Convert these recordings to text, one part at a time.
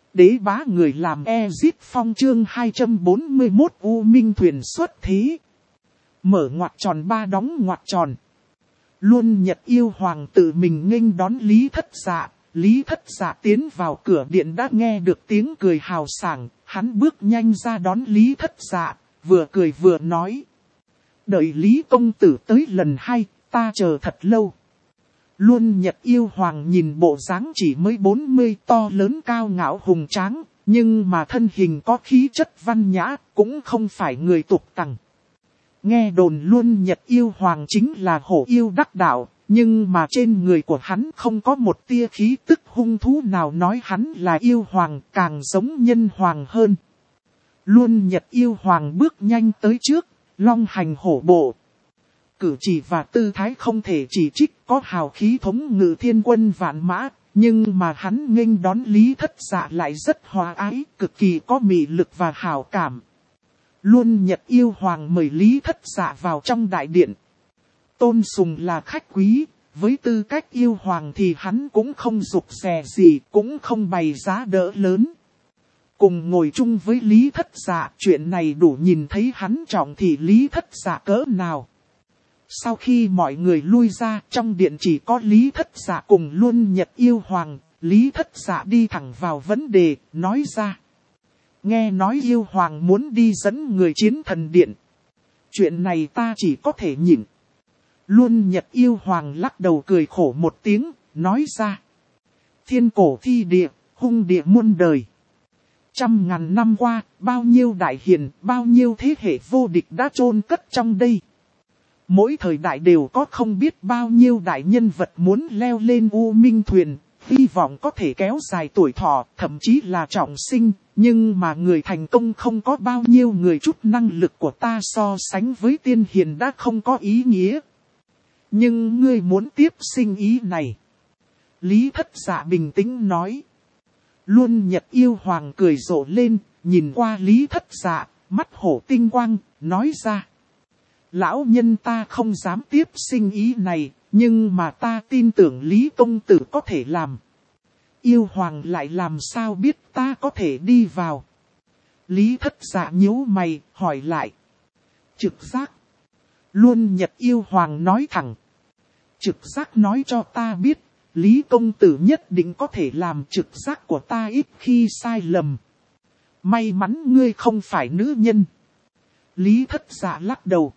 Đế bá người làm Ezit Phong chương 241 U Minh thuyền xuất thế. Mở ngoặc tròn ba đóng ngoặc tròn. Luôn Nhật Yêu Hoàng tự mình nghênh đón Lý Thất Dạ. Lý Thất Dạ tiến vào cửa điện đã nghe được tiếng cười hào sảng. Hắn bước nhanh ra đón Lý Thất Dạ, vừa cười vừa nói. Đợi Lý công tử tới lần 2, ta chờ thật lâu. Luôn Nhật Yêu Hoàng nhìn bộ dáng chỉ mới 40 to lớn cao ngạo hùng tráng, nhưng mà thân hình có khí chất văn nhã, cũng không phải người tục tằng. Nghe đồn Luôn Nhật Yêu Hoàng chính là hổ yêu đắc đạo, nhưng mà trên người của hắn không có một tia khí tức hung thú nào nói hắn là yêu hoàng, càng giống nhân hoàng hơn. Luôn Nhật Yêu Hoàng bước nhanh tới trước, long hành hổ bộ. Cử chỉ và tư thái không thể chỉ trích, có hào khí thống ngự thiên quân vạn mã, nhưng mà hắn nghênh đón Lý Thất Dạ lại rất hòa ái, cực kỳ có mị lực và hảo cảm. Luôn Nhật Yêu Hoàng mời Lý Thất Dạ vào trong đại điện. Tôn sùng là khách quý, với tư cách yêu hoàng thì hắn cũng không rụt rè gì, cũng không bày giá đỡ lớn. Cùng ngồi chung với Lý Thất Dạ, chuyện này đủ nhìn thấy hắn trọng thị Lý Thất Dạ cỡ nào. Sau khi mọi người lui ra, trong điện chỉ có Lý Thất Dạ cùng Luôn Nhật Yêu Hoàng. Lý Thất Dạ đi thẳng vào vấn đề, nói ra. Nghe nói Yêu Hoàng muốn đi dẫn người chiến thần điện. Chuyện này ta chỉ có thể nhịn. Luôn Nhật Yêu Hoàng lắc đầu cười khổ một tiếng, nói ra. Thiên cổ thi địa, hung địa muôn đời. 100.000 năm qua, bao nhiêu đại hiền, bao nhiêu thế hệ vô địch đã chôn cất trong đây. Mỗi thời đại đều có không biết bao nhiêu đại nhân vật muốn leo lên U Minh thuyền, hy vọng có thể kéo dài tuổi thọ, thậm chí là trọng sinh, nhưng mà người thành công không có bao nhiêu người, chút năng lực của ta so sánh với tiên hiền đã không có ý nghĩa. Nhưng ngươi muốn tiếp sinh ý này. Lý Thất Dạ bình tĩnh nói. Luôn Nhật Yêu Hoàng cười rộ lên, nhìn qua Lý Thất Dạ, mắt hổ tinh quang, nói ra. Lão nhân ta không dám tiếp sinh ý này, nhưng mà ta tin tưởng Lý công tử có thể làm. Yêu Hoàng lại làm sao biết ta có thể đi vào. Lý Thất Dạ nhíu mày, hỏi lại. Trực giác. Luôn Nhật Yêu Hoàng nói thẳng. Trực giác nói cho ta biết, Lý công tử nhất định có thể làm, trực giác của ta ít khi sai lầm. May mắn ngươi không phải nữ nhân. Lý Thất Dạ lắc đầu.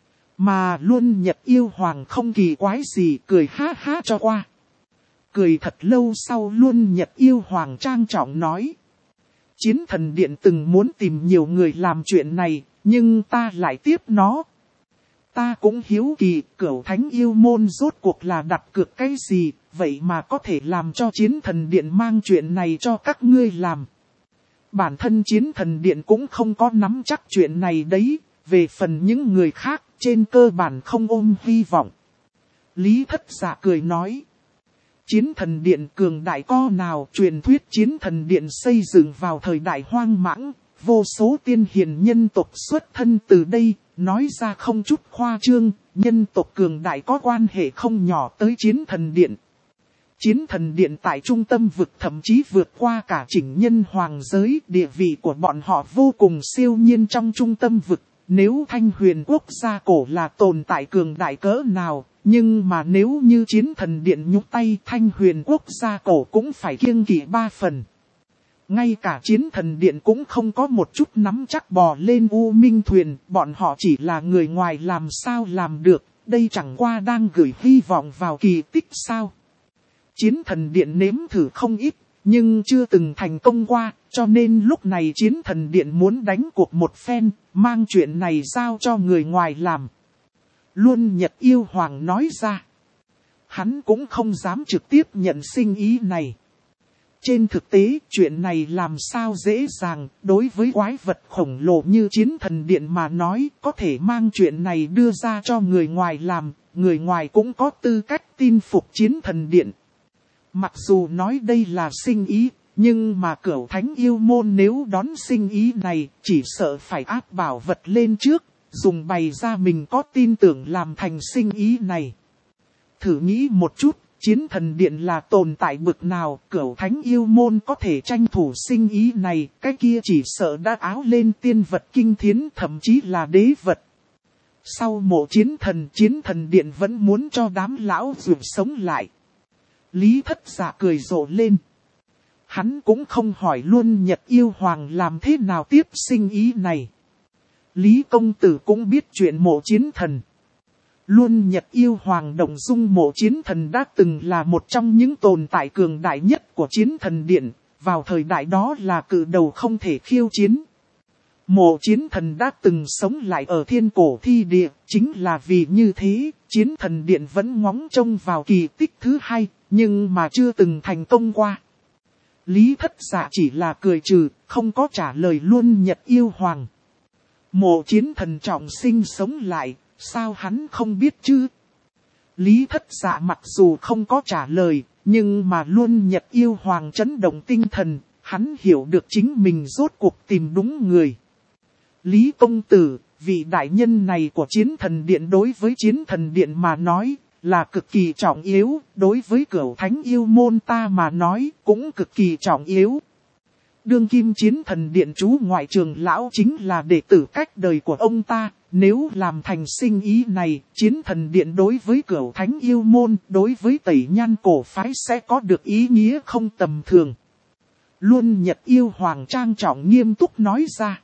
Mà Luôn Nhật Yêu Hoàng không kỳ quái gì, cười ha ha cho qua. Cười thật lâu sau Luôn Nhật Yêu Hoàng trang trọng nói. Chiến thần điện từng muốn tìm nhiều người làm chuyện này, nhưng ta lại tiếp nó. Ta cũng hiếu kỳ, Cửu Thánh Yêu Môn rốt cuộc là đặt cược cái gì, vậy mà có thể làm cho chiến thần điện mang chuyện này cho các ngươi làm. Bản thân chiến thần điện cũng không có nắm chắc chuyện này đấy, về phần những người khác, trên cơ bản không ôm hy vọng. Lý Thất Dạ cười nói. Chiến thần điện cường đại co nào, truyền thuyết chiến thần điện xây dựng vào thời đại hoang mãng, vô số tiên hiền nhân tộc xuất thân từ đây, nói ra không chút khoa trương, nhân tộc cường đại có quan hệ không nhỏ tới chiến thần điện. Chiến thần điện tại trung tâm vực thậm chí vượt qua cả chỉnh nhân hoàng giới, địa vị của bọn họ vô cùng siêu nhiên trong trung tâm vực. Nếu Thanh Huyền quốc gia cổ là tồn tại cường đại cỡ nào, nhưng mà nếu như chiến thần điện nhúc tay, Thanh Huyền quốc gia cổ cũng phải kiêng kỵ 3 phần. Ngay cả chiến thần điện cũng không có một chút nắm chắc bò lên U Minh thuyền, bọn họ chỉ là người ngoài làm sao làm được, đây chẳng qua đang gửi hy vọng vào kỳ tích sao. Chiến thần điện nếm thử không ít, nhưng chưa từng thành công qua, cho nên lúc này chiến thần điện muốn đánh cuộc một phen, mang chuyện này giao cho người ngoài làm. Luôn Nhật Yêu Hoàng nói ra. Hắn cũng không dám trực tiếp nhận sinh ý này. Trên thực tế, chuyện này làm sao dễ dàng, đối với quái vật khổng lồ như chiến thần điện mà nói, có thể mang chuyện này đưa ra cho người ngoài làm, người ngoài cũng có tư cách tin phục chiến thần điện. Mặc dù nói đây là sinh ý, nhưng mà Cửu Thánh Yêu Môn nếu đón sinh ý này, chỉ sợ phải áp bảo vật lên trước, dùng bày ra mình có tin tưởng làm thành sinh ý này. Thử nghĩ một chút, Chiến thần điện là tồn tại bực nào, Cửu Thánh yêu môn có thể tranh thủ sinh ý này, cái kia chỉ sợ đã áo lên tiên vật kinh thiến, thậm chí là đế vật. Sau mộ chiến thần điện vẫn muốn cho đám lão rượu sống lại. Lý Thất Dạ cười rộ lên. Hắn cũng không hỏi luôn Nhật yêu hoàng làm thế nào tiếp sinh ý này. Lý công tử cũng biết chuyện mộ chiến thần. Luôn Nhật yêu hoàng Động Dung mộ chiến thần đã từng là một trong những tồn tại cường đại nhất của chiến thần điện, vào thời đại đó là cự đầu không thể khiêu chiến. Mộ chiến thần đã từng sống lại ở thiên cổ thi địa, chính là vì như thế, chiến thần điện vẫn ngóng trông vào kỳ tích thứ hai, nhưng mà chưa từng thành công qua. Lý Thất Dạ chỉ là cười trừ, không có trả lời luôn Nhật yêu hoàng. Mộ chiến thần trọng sinh sống lại, sao hắn không biết chứ? Lý Thất Dạ mặc dù không có trả lời, nhưng mà luôn Nhật yêu hoàng chấn động tinh thần, hắn hiểu được chính mình rốt cuộc tìm đúng người. Lý công tử, vị đại nhân này của chiến thần điện đối với chiến thần điện mà nói, là cực kỳ trọng yếu, đối với Cửu Thánh yêu môn ta mà nói, cũng cực kỳ trọng yếu. Đương kim chiến thần điện chú ngoại trường lão chính là đệ tử cách đời của ông ta, nếu làm thành sinh ý này, chiến thần điện đối với Cửu Thánh yêu môn, đối với Tẩy Nhan cổ phái sẽ có được ý nghĩa không tầm thường. Luôn Nhật yêu hoàng trang trọng nghiêm túc nói ra.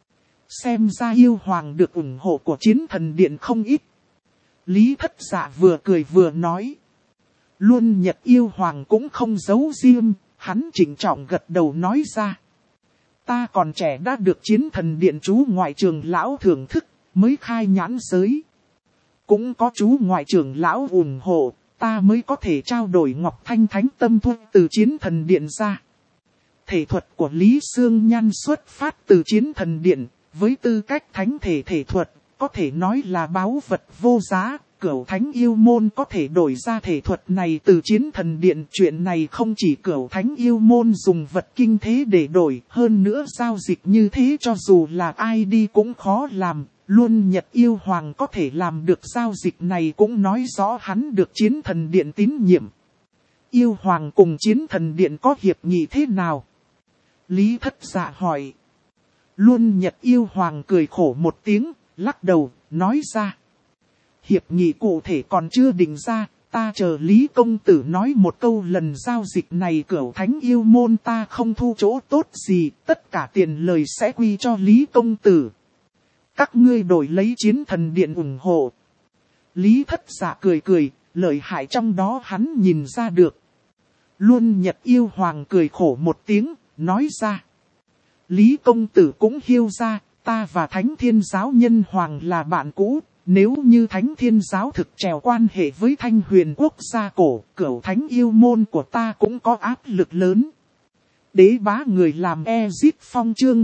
Xem ra yêu hoàng được ủng hộ của chiến thần điện không ít. Lý Thất Dạ vừa cười vừa nói. Luôn Nhật yêu hoàng cũng không giấu riêng, hắn chỉnh trọng gật đầu nói ra. Ta còn trẻ đã được chiến thần điện chú ngoại trường lão thưởng thức, mới khai nhãn giới. Cũng có chú ngoại trưởng lão ủng hộ, ta mới có thể trao đổi Ngọc Thanh Thánh Tâm Thuốc từ chiến thần điện ra. Thể thuật của Lý Sương Nhan xuất phát từ chiến thần điện, với tư cách thánh thể thuật, có thể nói là báu vật vô giá. Cửu Thánh yêu môn có thể đổi ra thể thuật này từ chiến thần điện. Chuyện này không chỉ Cửu Thánh yêu môn dùng vật kinh thế để đổi, hơn nữa giao dịch như thế cho dù là ai đi cũng khó làm. Luôn Nhật yêu hoàng có thể làm được giao dịch này cũng nói rõ hắn được chiến thần điện tín nhiệm. Yêu hoàng cùng chiến thần điện có hiệp nghị thế nào? Lý Thất Dạ hỏi. Luôn Nhật yêu hoàng cười khổ một tiếng, lắc đầu, nói ra. Hiệp nghị cụ thể còn chưa định ra, ta chờ Lý công tử nói một câu, lần giao dịch này Cửu Thánh yêu môn ta không thu chỗ tốt gì, tất cả tiền lời sẽ quy cho Lý công tử. Các ngươi đổi lấy chiến thần điện ủng hộ. Lý Thất Dạ cười cười, lợi hại trong đó hắn nhìn ra được. Luôn Nhật yêu hoàng cười khổ một tiếng, nói ra. Lý công tử cũng hiểu ra, ta và Thánh Thiên giáo nhân hoàng là bạn cũ. Nếu như Thánh Thiên giáo thực trèo quan hệ với Thanh Huyền quốc gia cổ, Cửu Thánh yêu môn của ta cũng có áp lực lớn. Đế bá người làm Ezit Phong chương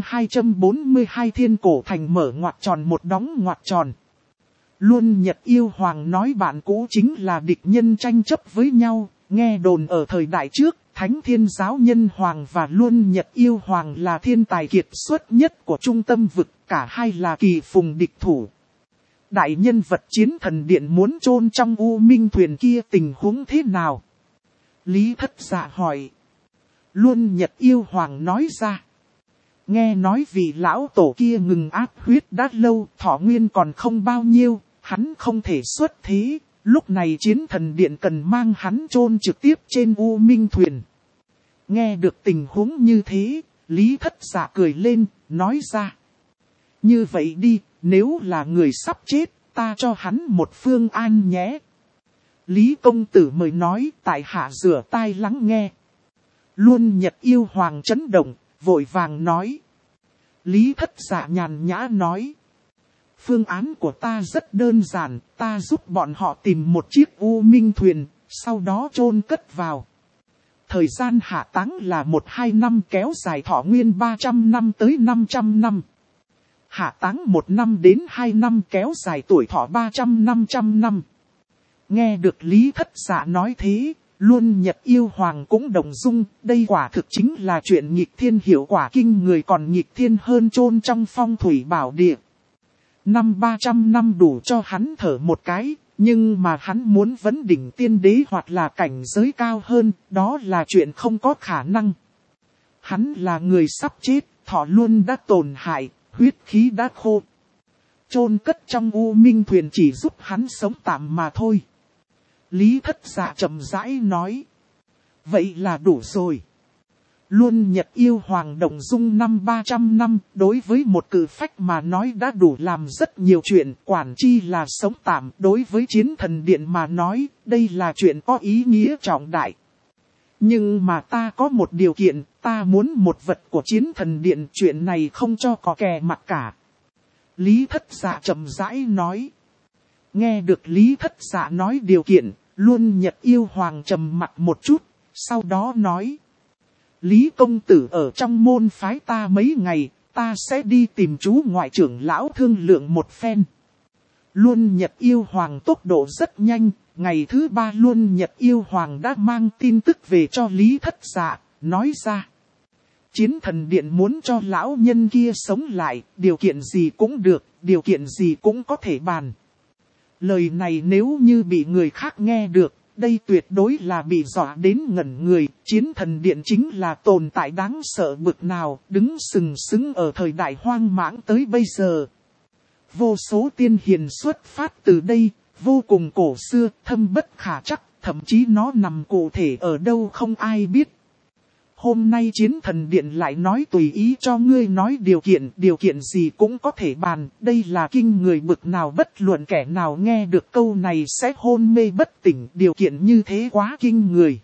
242 thiên cổ thành mở ngoặc tròn một đóng ngoặc tròn. Luôn Nhật yêu hoàng nói bạn cũ chính là địch nhân tranh chấp với nhau, nghe đồn ở thời đại trước, Thánh Thiên giáo nhân hoàng và Luôn Nhật yêu hoàng là thiên tài kiệt xuất nhất của trung tâm vực, cả hai là kỳ phùng địch thủ. Đại nhân vật chiến thần điện muốn chôn trong U Minh thuyền kia tình huống thế nào? Lý Thất Dạ hỏi. Luôn Nhật yêu hoàng nói ra. Nghe nói vì lão tổ kia ngừng áp huyết đã lâu, thọ nguyên còn không bao nhiêu, hắn không thể xuất thế. Lúc này chiến thần điện cần mang hắn chôn trực tiếp trên U Minh thuyền. Nghe được tình huống như thế, Lý Thất Dạ cười lên, nói ra. Như vậy đi, nếu là người sắp chết, ta cho hắn một phương an nhé. Lý công tử mời nói, tại hạ rửa tai lắng nghe. Luôn Nhật yêu hoàng chấn động, vội vàng nói. Lý Thất Dạ nhàn nhã nói. Phương án của ta rất đơn giản, ta giúp bọn họ tìm một chiếc U Minh thuyền, sau đó chôn cất vào. Thời gian hạ táng là 1-2 năm, kéo dài thọ nguyên 300 năm tới 500 năm. Hạ táng 1 năm đến 2 năm, kéo dài tuổi thọ 300-500 năm. Nghe được Lý Thất Dạ nói thế, Luôn Nhật yêu hoàng cũng động dung, đây quả thực chính là chuyện nghịch thiên, hiệu quả kinh người, còn nghịch thiên hơn chôn trong phong thủy bảo địa. Năm 300 năm đủ cho hắn thở một cái, Nhưng mà hắn muốn vấn đỉnh tiên đế hoặc là cảnh giới cao hơn, đó là chuyện không có khả năng. Hắn là người sắp chết, thọ luôn đã tổn hại, huyết khí đã khô. Chôn cất trong U Minh thuyền chỉ giúp hắn sống tạm mà thôi. Lý Thất Dạ chậm rãi nói. Vậy là đủ rồi. Luôn Nhật yêu hoàng động dung 300 năm, đối với một cự phách mà nói đã đủ làm rất nhiều chuyện, quản chi là sống tạm. Đối với chiến thần điện mà nói, đây là chuyện có ý nghĩa trọng đại. Nhưng mà ta có một điều kiện, ta muốn một vật của chiến thần điện, chuyện này không cho có kẻ mặc cả. Lý Thất Dạ chậm rãi nói. Nghe được Lý Thất Dạ nói điều kiện, Luôn Nhật yêu hoàng trầm mặc một chút, sau đó nói. Lý công tử ở trong môn phái ta mấy ngày, ta sẽ đi tìm chú ngoại trưởng lão thương lượng một phen. Luôn Nhật yêu hoàng tốc độ rất nhanh, ngày thứ 3 Luôn Nhật yêu hoàng đã mang tin tức về cho Lý Thất Dạ, nói ra. Chiến thần điện muốn cho lão nhân kia sống lại, điều kiện gì cũng được, điều kiện gì cũng có thể bàn. Lời này nếu như bị người khác nghe được, đây tuyệt đối là bị dọa đến ngẩn người. Chiến thần điện chính là tồn tại đáng sợ bực nào, đứng sừng sững ở thời đại hoang mãng tới bây giờ. Vô số tiên hiền xuất phát từ đây, vô cùng cổ xưa, thâm bất khả chắc, thậm chí nó nằm cụ thể ở đâu không ai biết. Hôm nay chiến thần điện lại nói tùy ý cho ngươi nói điều kiện gì cũng có thể bàn, đây là kinh người bực nào, bất luận kẻ nào nghe được câu này sẽ hôn mê bất tỉnh, điều kiện như thế quá kinh người.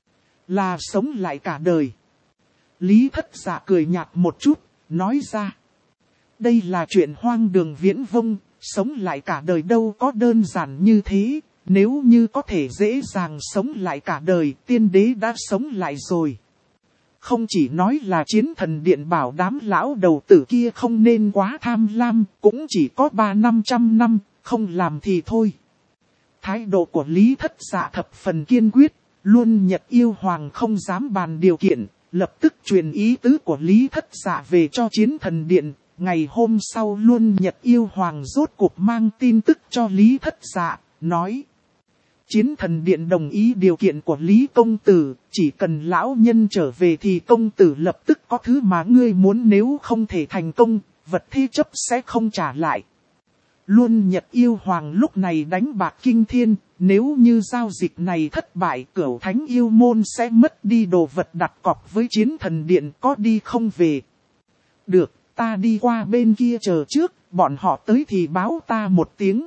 Là sống lại cả đời. Lý Thất Dạ cười nhạt một chút, nói ra. Đây là chuyện hoang đường viễn vông, sống lại cả đời đâu có đơn giản như thế, nếu như có thể dễ dàng sống lại cả đời, tiên đế đã sống lại rồi. Không chỉ nói là chiến thần điện bảo đám lão đầu tử kia không nên quá tham lam, cũng chỉ có 300-500 năm, không làm thì thôi. Thái độ của Lý Thất Dạ thập phần kiên quyết, Luôn Nhật yêu hoàng không dám bàn điều kiện, lập tức truyền ý tứ của Lý Thất Dạ về cho chiến thần điện. Ngày hôm sau Luôn Nhật yêu hoàng rốt cuộc mang tin tức cho Lý Thất Dạ, nói. Chiến thần điện đồng ý điều kiện của Lý công tử, chỉ cần lão nhân trở về thì công tử lập tức có thứ mà ngươi muốn, nếu không thể thành công, vật thế chấp sẽ không trả lại. Luôn Nhật yêu hoàng lúc này đánh bạc kinh thiên, nếu như giao dịch này thất bại, Cửu Thánh yêu môn sẽ mất đi đồ vật đặt cọc với chiến thần điện, có đi không về. Được, ta đi qua bên kia chờ trước, bọn họ tới thì báo ta một tiếng.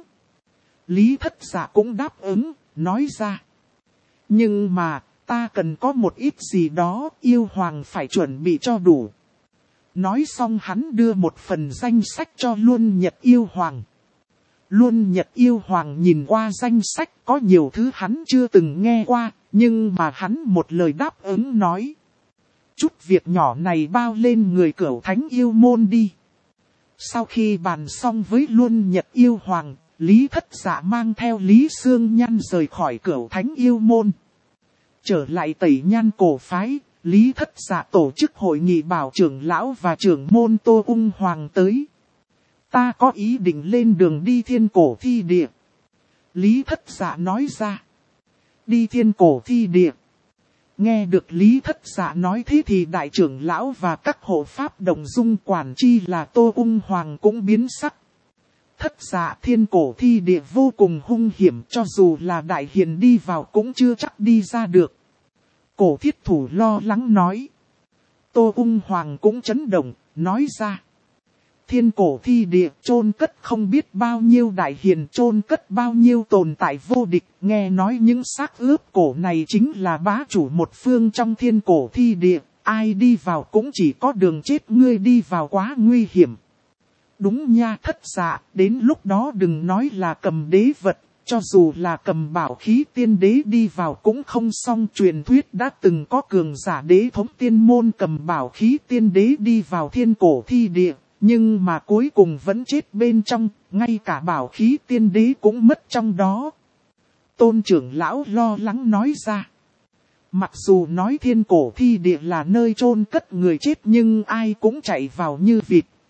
Lý Thất Dạ cũng đáp ứng, nói ra. Nhưng mà, ta cần có một ít gì đó, yêu hoàng phải chuẩn bị cho đủ. Nói xong hắn đưa một phần danh sách cho Luôn Nhật yêu hoàng. Luôn Nhật yêu hoàng nhìn qua danh sách, có nhiều thứ hắn chưa từng nghe qua, nhưng mà hắn một lời đáp ứng nói. Chút việc nhỏ này bao lên người Cửu Thánh yêu môn đi. Sau khi bàn xong với Luôn Nhật yêu hoàng, Lý Thất Dạ mang theo Lý Sương Nhan rời khỏi Cửu Thánh yêu môn. Trở lại Tẩy Nhan cổ phái, Lý Thất Dạ tổ chức hội nghị bảo trưởng lão và trưởng môn Tô Ung Hoàng tới. Ta có ý định lên đường đi Thiên Cổ Thi Địa. Lý Thất Dạ nói ra. Đi Thiên Cổ Thi Địa. Nghe được Lý Thất Dạ nói thế thì đại trưởng lão và các hộ pháp đồng dung, quản chi là Tô Ung Hoàng cũng biến sắc. Thất Dạ, Thiên Cổ Thi Địa vô cùng hung hiểm, cho dù là đại hiền đi vào cũng chưa chắc đi ra được. Cổ Thiết Thủ lo lắng nói. Tô Ung Hoàng cũng chấn động, nói ra. Thiên Cổ Thi Địa chôn cất không biết bao nhiêu đại hiền, chôn cất bao nhiêu tồn tại vô địch, nghe nói những xác ướp cổ này chính là bá chủ một phương trong Thiên Cổ Thi Địa, ai đi vào cũng chỉ có đường chết, ngươi đi vào quá nguy hiểm. Đúng nha Thất Dạ, đến lúc đó đừng nói là cầm đế vật, cho dù là cầm bảo khí tiên đế đi vào cũng không xong. Truyền thuyết đã từng có cường giả đế thống tiên môn cầm bảo khí tiên đế đi vào Thiên Cổ Thi Địa, nhưng mà cuối cùng vẫn chết bên trong, ngay cả bảo khí tiên đế cũng mất trong đó. Tôn trưởng lão lo lắng nói ra. Mặc dù nói Thiên Cổ Thi Địa là nơi chôn cất người chết nhưng ai cũng chạy vào như vịt.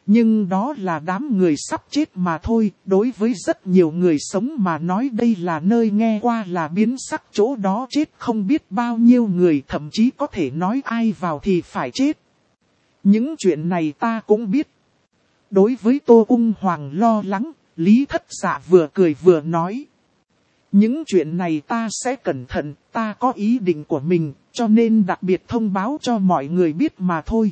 Nhưng đó là đám người sắp chết mà thôi, đối với rất nhiều người sống mà nói đây là nơi nghe qua là biến sắc, chỗ đó chết không biết bao nhiêu người, thậm chí có thể nói ai vào thì phải chết. Những chuyện này ta cũng biết. Đối với Tô Ung Hoàng lo lắng, Lý Thất Dạ vừa cười vừa nói. Những chuyện này ta sẽ cẩn thận, ta có ý định của mình, cho nên đặc biệt thông báo cho mọi người biết mà thôi.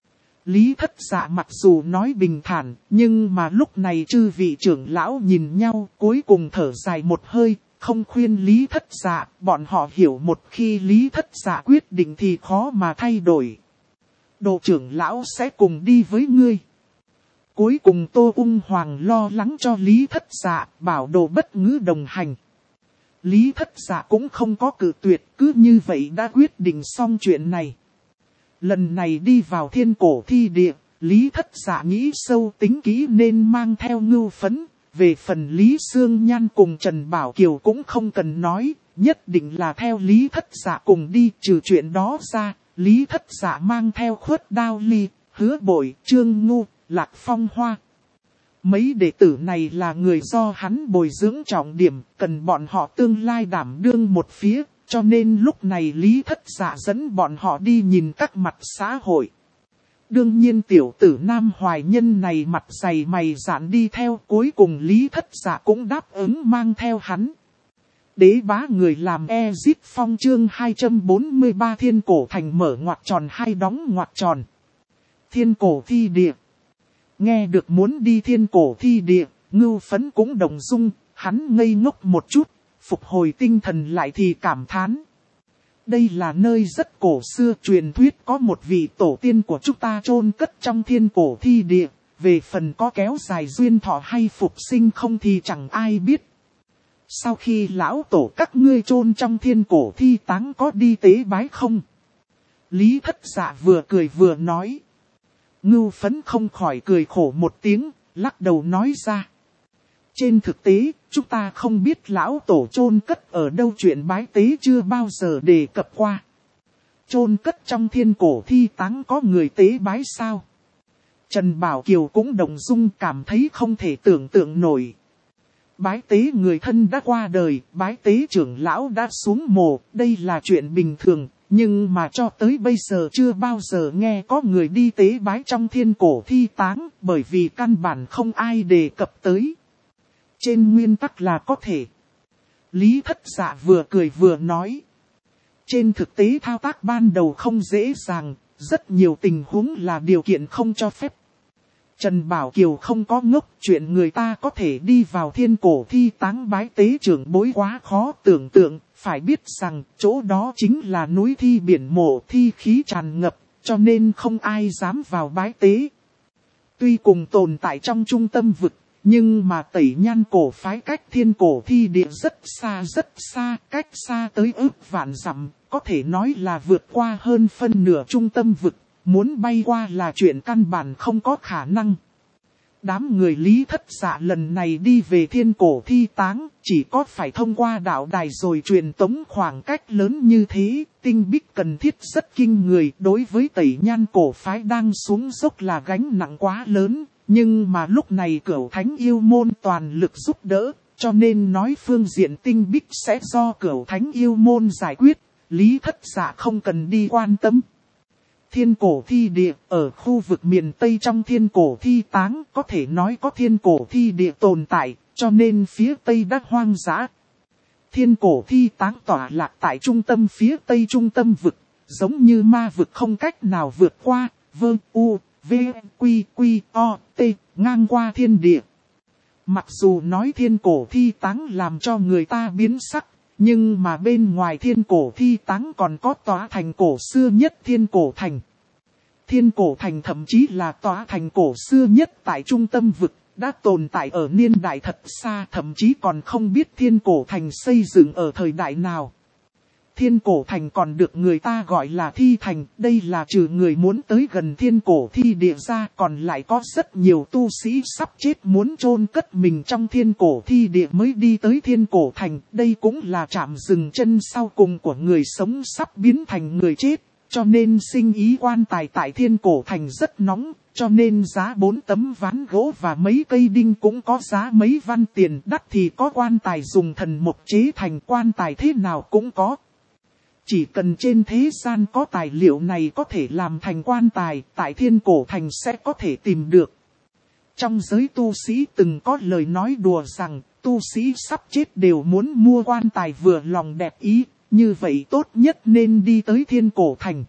Lý Thất Dạ mặc dù nói bình thản, nhưng mà lúc này chư vị trưởng lão nhìn nhau, cuối cùng thở dài một hơi, không khuyên Lý Thất Dạ, bọn họ hiểu một khi Lý Thất Dạ quyết định thì khó mà thay đổi. Đồ trưởng lão sẽ cùng đi với ngươi. Cuối cùng Tô Ung Hoàng lo lắng cho Lý Thất Dạ, bảo Đồ Bất Ngữ đồng hành. Lý Thất Dạ cũng không có cự tuyệt, cứ như vậy đã quyết định xong chuyện này. Lần này đi vào thiên cổ thi địa, Lý Thất Dạ nghĩ sâu tính kỹ nên mang theo Ngưu Phấn. Về phần Lý Sương Nhan cùng Trần Bảo Kiều cũng không cần nói, nhất định là theo Lý Thất Dạ cùng đi. Trừ chuyện đó ra, Lý Thất Dạ mang theo Khuất Đao Ly, Hứa Bội, Trương Ngu, Lạc Phong Hoa. Mấy đệ tử này là người do hắn bồi dưỡng trọng điểm, cần bọn họ tương lai đảm đương một phía, cho nên lúc này Lý Thất Dạ dẫn bọn họ đi nhìn các mặt xã hội. Đương nhiên tiểu tử Nam Hoài Nhân này mặt dày mày dạn đi theo, cuối cùng Lý Thất Dạ cũng đáp ứng mang theo hắn. Đế bá người làm Ezip Phong chương 243 thiên cổ thành mở ngoặc tròn hay đóng ngoặc tròn. Thiên cổ thi địa. Nghe được muốn đi thiên cổ thi địa, Ngưu Phấn cũng đồng dung, hắn ngây ngốc một chút, phục hồi tinh thần lại thì cảm thán. Đây là nơi rất cổ xưa, truyền thuyết có một vị tổ tiên của chúng ta chôn cất trong thiên cổ thi địa, về phần có kéo dài duyên thọ hay phục sinh không thì chẳng ai biết. Sau khi lão tổ các ngươi chôn trong thiên cổ thi táng có đi tế bái không? Lý Thất Dạ vừa cười vừa nói. Ngưu Phấn không khỏi cười khổ một tiếng, lắc đầu nói ra. Trên thực tế, chúng ta không biết lão tổ chôn cất ở đâu, chuyện bái tế chưa bao giờ đề cập qua. Chôn cất trong thiên cổ thi táng có người tế bái sao? Trần Bảo Kiều cũng đồng dung, cảm thấy không thể tưởng tượng nổi. Bái tế người thân đã qua đời, bái tế trưởng lão đã xuống mồ, đây là chuyện bình thường. Nhưng mà cho tới bây giờ chưa bao giờ nghe có người đi tế bái trong thiên cổ thi táng, bởi vì căn bản không ai đề cập tới. Trên nguyên tắc là có thể. Lý Thất Dạ vừa cười vừa nói. Trên thực tế thao tác ban đầu không dễ dàng, rất nhiều tình huống là điều kiện không cho phép. Trần Bảo Kiều không có ngốc, chuyện người ta có thể đi vào thiên cổ thi táng bái tế trưởng bối quá khó tưởng tượng. Phải biết rằng chỗ đó chính là núi thi biển mộ, thi khí tràn ngập, cho nên không ai dám vào bái tế. Tuy cùng tồn tại trong trung tâm vực, nhưng mà Tẩy Nhan cổ phái cách thiên cổ thi địa rất xa, cách xa tới ước vạn dặm, có thể nói là vượt qua hơn phân nửa trung tâm vực, muốn bay qua là chuyện căn bản không có khả năng. Đám người Lý Thất Dạ lần này đi về thiên cổ thi táng, chỉ có phải thông qua đạo đài rồi truyền tống khoảng cách lớn như thế, tinh bích cần thiết rất kinh người. Đối với Tẩy Nhan cổ phái đang xuống dốc là gánh nặng quá lớn, nhưng mà lúc này Cửu Thánh Yêu Môn toàn lực giúp đỡ, cho nên nói phương diện tinh bích sẽ do Cửu Thánh Yêu Môn giải quyết, Lý Thất Dạ không cần đi quan tâm. Thiên cổ thi địa ở khu vực miền Tây trong thiên cổ thi táng, có thể nói có thiên cổ thi địa tồn tại, cho nên phía Tây đã hoang dã. Thiên cổ thi táng tỏa lạc tại trung tâm phía Tây trung tâm vực, giống như ma vực không cách nào vượt qua, V-U-V-Q-Q-O-T, ngang qua thiên địa. Mặc dù nói thiên cổ thi táng làm cho người ta biến sắc, nhưng mà bên ngoài thiên cổ thi táng còn có tòa thành cổ xưa nhất thiên cổ thành. Thiên cổ thành thậm chí là tòa thành cổ xưa nhất tại trung tâm vực, đã tồn tại ở niên đại thật xa, thậm chí còn không biết thiên cổ thành xây dựng ở thời đại nào. Thiên cổ thành còn được người ta gọi là thi thành, đây là trừ người muốn tới gần thiên cổ thi địa ra, còn lại có rất nhiều tu sĩ sắp chết muốn chôn cất mình trong thiên cổ thi địa mới đi tới thiên cổ thành, đây cũng là trạm dừng chân sau cùng của người sống sắp biến thành người chết. cho nên sinh ý quan tài tại Thiên Cổ Thành rất nóng, cho nên giá 4 tấm ván gỗ và mấy cây đinh cũng có giá mấy văn tiền, đắt thì có quan tài dùng thần mộc chế thành, quan tài thế nào cũng có. Chỉ cần trên thế gian có tài liệu này có thể làm thành quan tài, tại Thiên Cổ Thành sẽ có thể tìm được. Trong giới tu sĩ từng có lời nói đùa rằng, tu sĩ sắp chết đều muốn mua quan tài vừa lòng đẹp ý, như vậy tốt nhất nên đi tới Thiên Cổ Thành.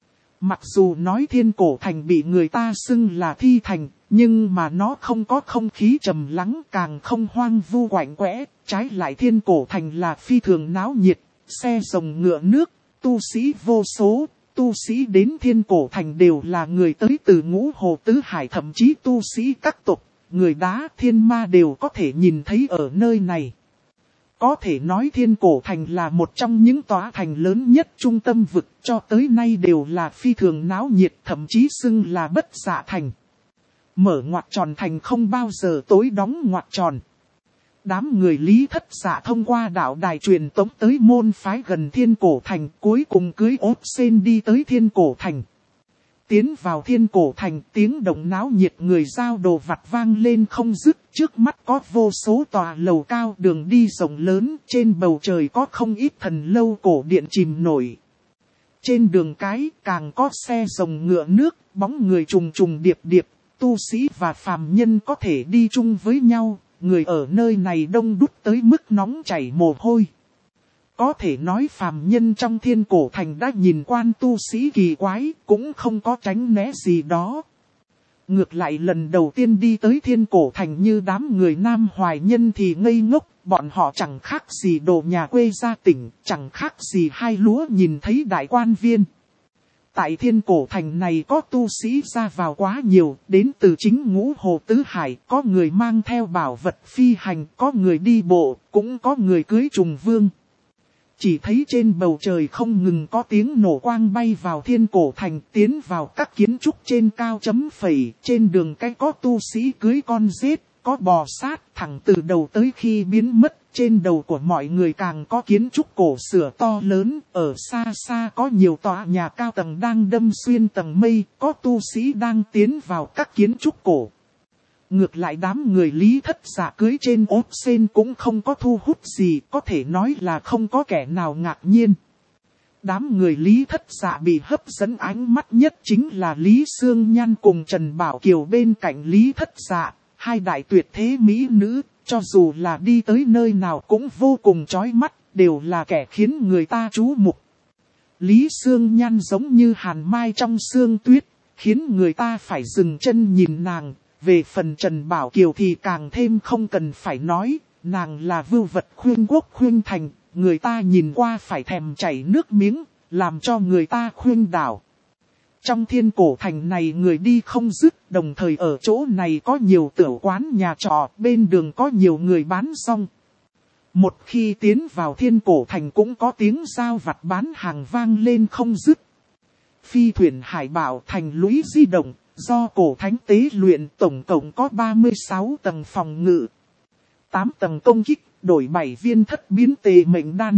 Mặc dù nói Thiên Cổ Thành bị người ta xưng là thi thành, nhưng mà nó không có không khí trầm lắng, càng không hoang vu quạnh quẽ, trái lại Thiên Cổ Thành là phi thường náo nhiệt, xe rồng ngựa nước, tu sĩ vô số. Tu sĩ đến Thiên Cổ Thành đều là người tới từ Ngũ Hồ Tứ Hải, thậm chí tu sĩ các tộc, người đá, thiên ma đều có thể nhìn thấy ở nơi này. Có thể nói Thiên Cổ Thành là một trong những tòa thành lớn nhất trung tâm vực, cho tới nay đều là phi thường náo nhiệt, thậm chí xưng là Bất Dạ Thành. Mở ngoặc tròn thành không bao giờ tối đóng ngoặc tròn. Đám người Lý Thất Dạ thông qua đạo đài truyền tống tới môn phái gần Thiên Cổ Thành, cuối cùng cưới ốt sen đi tới Thiên Cổ Thành. Tiến vào Thiên Cổ Thành, tiếng động náo nhiệt, người giao đồ vặt vang lên không dứt, trước mắt có vô số tòa lầu cao, đường đi rộng lớn, trên bầu trời có không ít thần lâu cổ điện chìm nổi. Trên đường cái càng có xe rồng ngựa nước, bóng người trùng trùng điệp điệp, tu sĩ và phàm nhân có thể đi chung với nhau. Người ở nơi này đông đúc tới mức nóng chảy mồ hôi. Có thể nói phàm nhân trong Thiên Cổ Thành đã nhìn quan tu sĩ kỳ quái, cũng không có tránh né gì đó. Ngược lại lần đầu tiên đi tới Thiên Cổ Thành như đám người Nam Hoài Nhân thì ngây ngốc, bọn họ chẳng khác gì đồ nhà quê ra tỉnh, chẳng khác gì hai lúa nhìn thấy đại quan viên. Tại Thiên Cổ Thành này có tu sĩ ra vào quá nhiều, đến từ chính Ngũ Hồ Tứ Hải, có người mang theo bảo vật phi hành, có người đi bộ, cũng có người cưới trùng vương. Chỉ thấy trên bầu trời không ngừng có tiếng nổ quang bay vào Thiên Cổ Thành, tiến vào các kiến trúc trên cao chấm phẩy, trên đường cái có tu sĩ cưới con rết, có bò sát thẳng từ đầu tới khi biến mất. Trên đầu của mọi người càng có kiến trúc cổ xưa to lớn, ở xa xa có nhiều tòa nhà cao tầng đang đâm xuyên tầng mây, có tu sĩ đang tiến vào các kiến trúc cổ. Ngược lại đám người Lý Thất Dạ cưới trên ốt sen cũng không có thu hút gì, có thể nói là không có kẻ nào ngạc nhiên. Đám người Lý Thất Dạ bị hấp dẫn ánh mắt nhất chính là Lý Sương Nhan cùng Trần Bảo Kiều bên cạnh Lý Thất Dạ, hai đại tuyệt thế mỹ nữ. Cho dù là đi tới nơi nào cũng vô cùng chói mắt, đều là kẻ khiến người ta chú mục. Lý Sương Nhan giống như hàn mai trong sương tuyết, khiến người ta phải dừng chân nhìn nàng. Về phần Trần Bảo Kiều thì càng thêm không cần phải nói, nàng là vưu vật khuyên quốc khuyên thành, người ta nhìn qua phải thèm chảy nước miếng, làm cho người ta khuyên đảo. Trong Thiên Cổ Thành này người đi không dứt, đồng thời ở chỗ này có nhiều tiểu quán nhà trọ, bên đường có nhiều người bán rong. Một khi tiến vào Thiên Cổ Thành cũng có tiếng giao vặt bán hàng vang lên không dứt. Phi thuyền hải bảo thành lũy di động, do cổ thánh tế luyện, tổng cộng có 36 tầng phòng ngự, 8 tầng công kích, đổi 7 viên thất biến tề mệnh đan,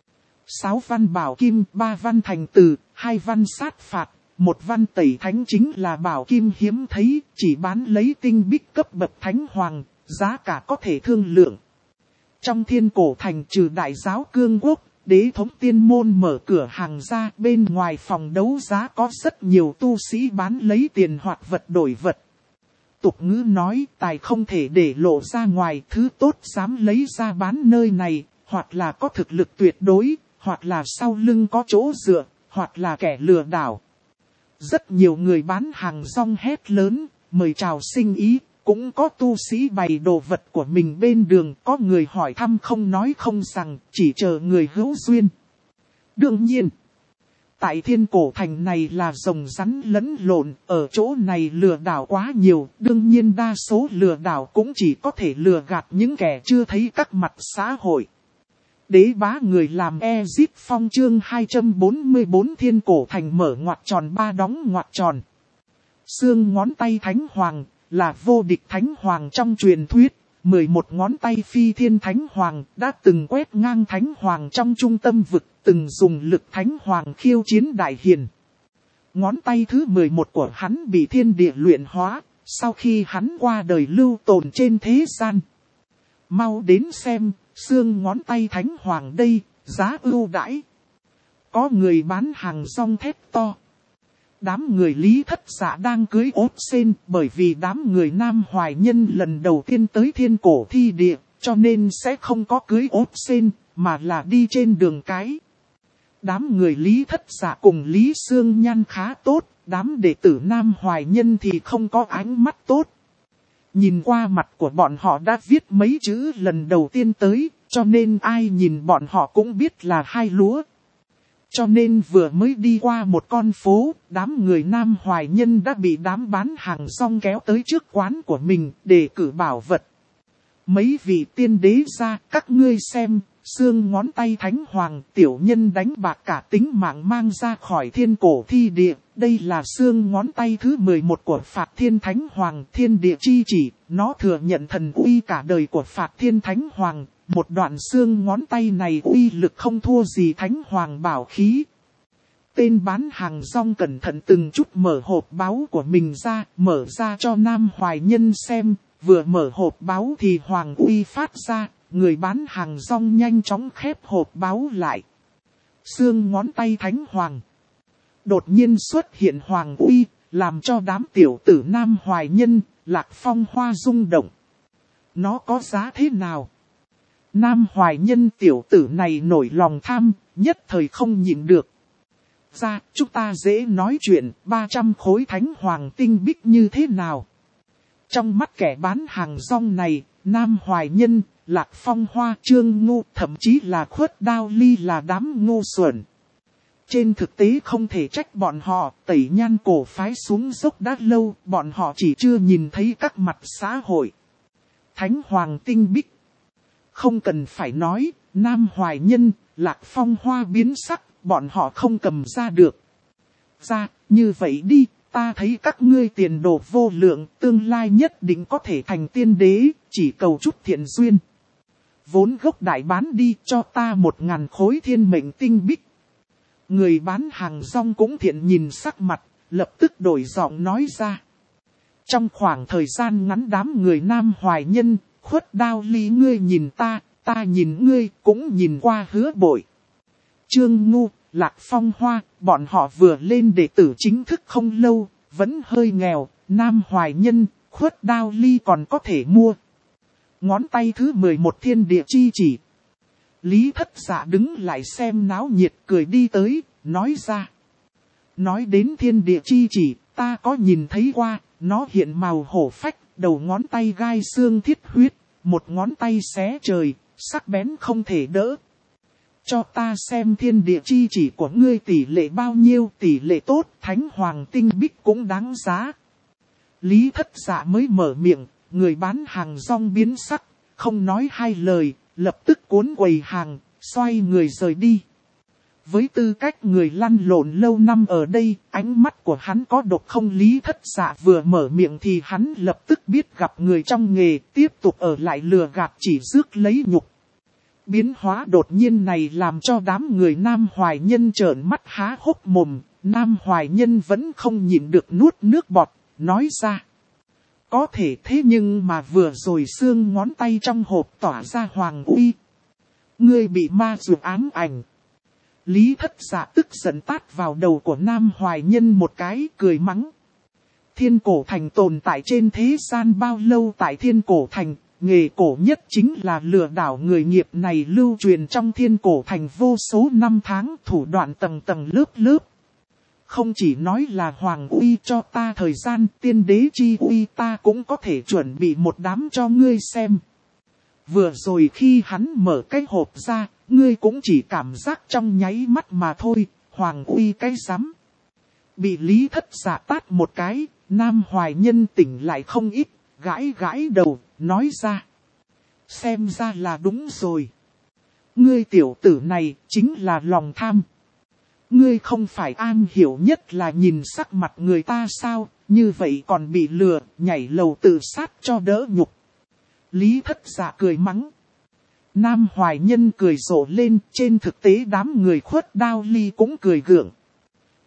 6 văn bảo kim, 3 văn thành từ, 2 văn sát phạt. Một văn tẩy thánh chính là bảo kim hiếm thấy, chỉ bán lấy tinh bích cấp bậc thánh hoàng, giá cả có thể thương lượng. Trong Thiên Cổ Thành trừ đại giáo cương quốc, đế thống tiên môn mở cửa hàng ra, bên ngoài phòng đấu giá có rất nhiều tu sĩ bán lấy tiền hoặc vật đổi vật. Tục ngữ nói tài không thể để lộ ra ngoài, thứ tốt dám lấy ra bán nơi này, hoặc là có thực lực tuyệt đối, hoặc là sau lưng có chỗ dựa, hoặc là kẻ lừa đảo. Rất nhiều người bán hàng rong hét lớn, mời chào sinh ý, cũng có tu sĩ bày đồ vật của mình bên đường, có người hỏi thăm không nói không rằng, chỉ chờ người hữu duyên. Đương nhiên, tại Thiên Cổ Thành này là rồng rắn lẫn lộn, ở chỗ này lừa đảo quá nhiều, đương nhiên đa số lừa đảo cũng chỉ có thể lừa gạt những kẻ chưa thấy các mặt xã hội. Đế bá người làm Ezip Phong chương 244 Thiên Cổ Thành mở ngoặc tròn 3 đóng ngoặc tròn. Xương ngón tay Thánh Hoàng là vô địch Thánh Hoàng trong truyền thuyết, 11 ngón tay Phi Thiên Thánh Hoàng đã từng quét ngang Thánh Hoàng trong trung tâm vực, từng dùng lực Thánh Hoàng khiêu chiến đại hiền. Ngón tay thứ 11 của hắn bị thiên địa luyện hóa, sau khi hắn qua đời lưu tồn trên thế gian. Mau đến xem, xương ngón tay thánh hoàng đây, giá ưu đãi. Có người bán hàng rong thét to. Đám người Lý Thất Dạ đang cưới ốt sên, bởi vì đám người Nam Hoài Nhân lần đầu tiên tới thiên cổ thi địa, cho nên sẽ không có cưới ốt sên, mà là đi trên đường cái. Đám người Lý Thất Dạ cùng Lý Sương Nhan khá tốt, đám đệ tử Nam Hoài Nhân thì không có ánh mắt tốt. Nhìn qua mặt của bọn họ đã viết mấy chữ lần đầu tiên tới, cho nên ai nhìn bọn họ cũng biết là hai lúa. Cho nên vừa mới đi qua một con phố, đám người Nam Hoài Nhân đã bị đám bán hàng rong kéo tới trước quán của mình để cử bảo vật. Mấy vị tiên đế ra, các ngươi xem, xương ngón tay thánh hoàng tiểu nhân đánh bạc cả tính mạng mang ra khỏi thiên cổ thi địa. Đây là xương ngón tay thứ 11 của Phạt Thiên Thánh Hoàng thiên địa chi chỉ, nó thừa nhận thần uy cả đời của Phạt Thiên Thánh Hoàng. Một đoạn xương ngón tay này uy lực không thua gì Thánh Hoàng bảo khí. Tên bán hàng rong cẩn thận từng chút mở hộp báu của mình ra, mở ra cho Nam Hoài Nhân xem, vừa mở hộp báu thì Hoàng uy phát ra, người bán hàng rong nhanh chóng khép hộp báu lại. Xương ngón tay Thánh Hoàng. Đột nhiên xuất hiện Hoàng uy, làm cho đám tiểu tử Nam Hoài Nhân, Lạc Phong Hoa rung động. Nó có giá thế nào? Nam Hoài Nhân tiểu tử này nổi lòng tham, nhất thời không nhịn được. Ra, chúng ta dễ nói chuyện, 300 khối thánh hoàng tinh bích như thế nào? Trong mắt kẻ bán hàng rong này, Nam Hoài Nhân, Lạc Phong Hoa, Trương Ngu, thậm chí là Khuất Đao Ly là đám ngu xuẩn. Trên thực tế không thể trách bọn họ, tẩy nhan cổ phái xuống dốc đã lâu, bọn họ chỉ chưa nhìn thấy các mặt xã hội. Thánh hoàng tinh bích. Không cần phải nói, Nam Hoài Nhân, Lạc Phong Hoa biến sắc, bọn họ không cầm ra được. Ra, như vậy đi, ta thấy các ngươi tiền đồ vô lượng, tương lai nhất định có thể thành tiên đế, chỉ cầu chút thiện duyên. Vốn gốc đại bán đi cho ta 1000 khối thiên mệnh tinh bích. Người bán hàng rong cũng thiện nhìn sắc mặt, lập tức đổi giọng nói ra. Trong khoảng thời gian ngắn đám người Nam Hoài Nhân, Khuất Đao Ly ngươi nhìn ta nhìn ngươi, cũng nhìn qua Hứa Bội. Trương Ngu, Lạc Phong Hoa, bọn họ vừa lên đệ tử chính thức không lâu, vẫn hơi nghèo, Nam Hoài Nhân, Khuất Đao Ly còn có thể mua. Ngón tay thứ 11 thiên địa chi chỉ. Lý Thất Dạ đứng lại xem náo nhiệt cười đi tới, nói ra. Nói đến thiên địa chi chỉ, ta có nhìn thấy qua, nó hiện màu hổ phách, đầu ngón tay gai xương thiết huyết, một ngón tay xé trời, sắc bén không thể đỡ. Cho ta xem thiên địa chi chỉ của ngươi tỷ lệ bao nhiêu, tỷ lệ tốt, thánh hoàng tinh bích cũng đáng giá. Lý Thất Dạ mới mở miệng, người bán hàng rong biến sắc, không nói hai lời, lập tức cuốn quầy hàng, xoay người rời đi. Với tư cách người lăn lộn lâu năm ở đây, ánh mắt của hắn có độc không. Lý Thất Dạ vừa mở miệng thì hắn lập tức biết gặp người trong nghề, tiếp tục ở lại lừa gạt chỉ rước lấy nhục. Biến hóa đột nhiên này làm cho đám người Nam Hoài Nhân trợn mắt há hốc mồm, Nam Hoài Nhân vẫn không nhịn được nuốt nước bọt, nói ra. Có thể thế nhưng mà vừa rồi xương ngón tay trong hộp tỏa ra hoàng uy. Ngươi bị ma dược ám ảnh. Lý Thất Dạ tức giận tát vào đầu của Nam Hoài Nhân một cái, cười mắng. Thiên cổ thành tồn tại trên thế gian bao lâu? Tại thiên cổ thành, nghề cổ nhất chính là lừa đảo người nghiệp này lưu truyền trong thiên cổ thành vô số năm tháng, thủ đoạn tầng tầng lớp lớp. Không chỉ nói là hoàng uy cho ta thời gian, tiên đế chi uy ta cũng có thể chuẩn bị một đám cho ngươi xem. Vừa rồi khi hắn mở cái hộp ra, ngươi cũng chỉ cảm giác trong nháy mắt mà thôi, hoàng uy cái rắm. Bị Lý Thất Dạ tát một cái, Nam Hoài Nhân tỉnh lại không ít, gãi gãi đầu, nói ra. Xem ra là đúng rồi. Ngươi tiểu tử này chính là lòng tham. Ngươi không phải an hiểu nhất là nhìn sắc mặt người ta sao, như vậy còn bị lừa, nhảy lầu tự sát cho đỡ nhục. Lý Thất Dạ cười mắng. Nam Hoài Nhân cười rộ lên, trên thực tế đám người Khuất Đao Ly cũng cười gượng.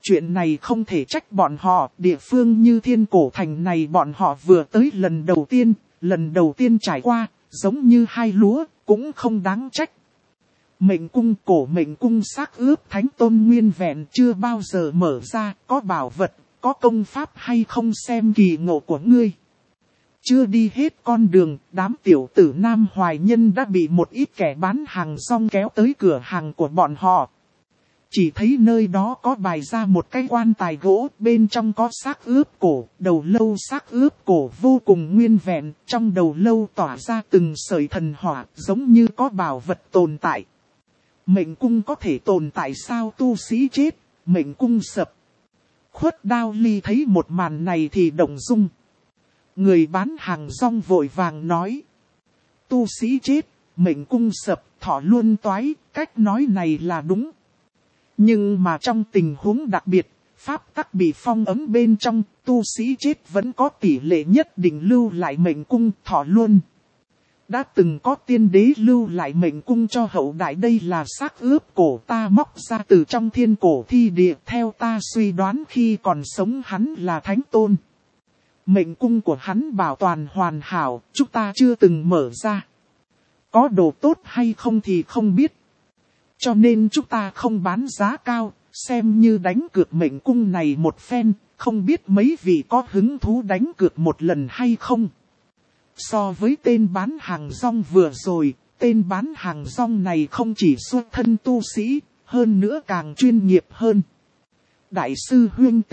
Chuyện này không thể trách bọn họ, địa phương như Thiên Cổ Thành này bọn họ vừa tới lần đầu tiên trải qua, giống như hai lúa, cũng không đáng trách. Mệnh cung cổ mệnh cung xác ướp thánh tôn nguyên vẹn chưa bao giờ mở ra, có bảo vật, có công pháp hay không xem kỳ ngộ của ngươi. Chưa đi hết con đường, đám tiểu tử Nam Hoài Nhân đã bị một ít kẻ bán hàng rong kéo tới cửa hàng của bọn họ. Chỉ thấy nơi đó có bày ra một cái quan tài gỗ, bên trong có xác ướp cổ, đầu lâu xác ướp cổ vô cùng nguyên vẹn, trong đầu lâu tỏa ra từng sợi thần hỏa, giống như có bảo vật tồn tại. Mệnh cung có thể tồn tại sao? Tu sĩ chết, mệnh cung sập. Khuất Đao Ly thấy một màn này thì động dung. Người bán hàng rong vội vàng nói. Tu sĩ chết, mệnh cung sập, thọ luôn toái, cách nói này là đúng. Nhưng mà trong tình huống đặc biệt, pháp tắc bị phong ấm bên trong, tu sĩ chết vẫn có tỷ lệ nhất định lưu lại mệnh cung thọ luôn. Đã từng có tiên đế lưu lại mệnh cung cho hậu đại, đây là xác ướp cổ ta móc ra từ trong thiên cổ thi địa, theo ta suy đoán khi còn sống hắn là thánh tôn. Mệnh cung của hắn bảo toàn hoàn hảo, chúng ta chưa từng mở ra. Có đồ tốt hay không thì không biết. Cho nên chúng ta không bán giá cao, xem như đánh cược mệnh cung này một phen, không biết mấy vị có hứng thú đánh cược một lần hay không. So với tên bán hàng rong vừa rồi, tên bán hàng rong này không chỉ xuất thân tu sĩ, hơn nữa càng chuyên nghiệp hơn. Đại sư huynh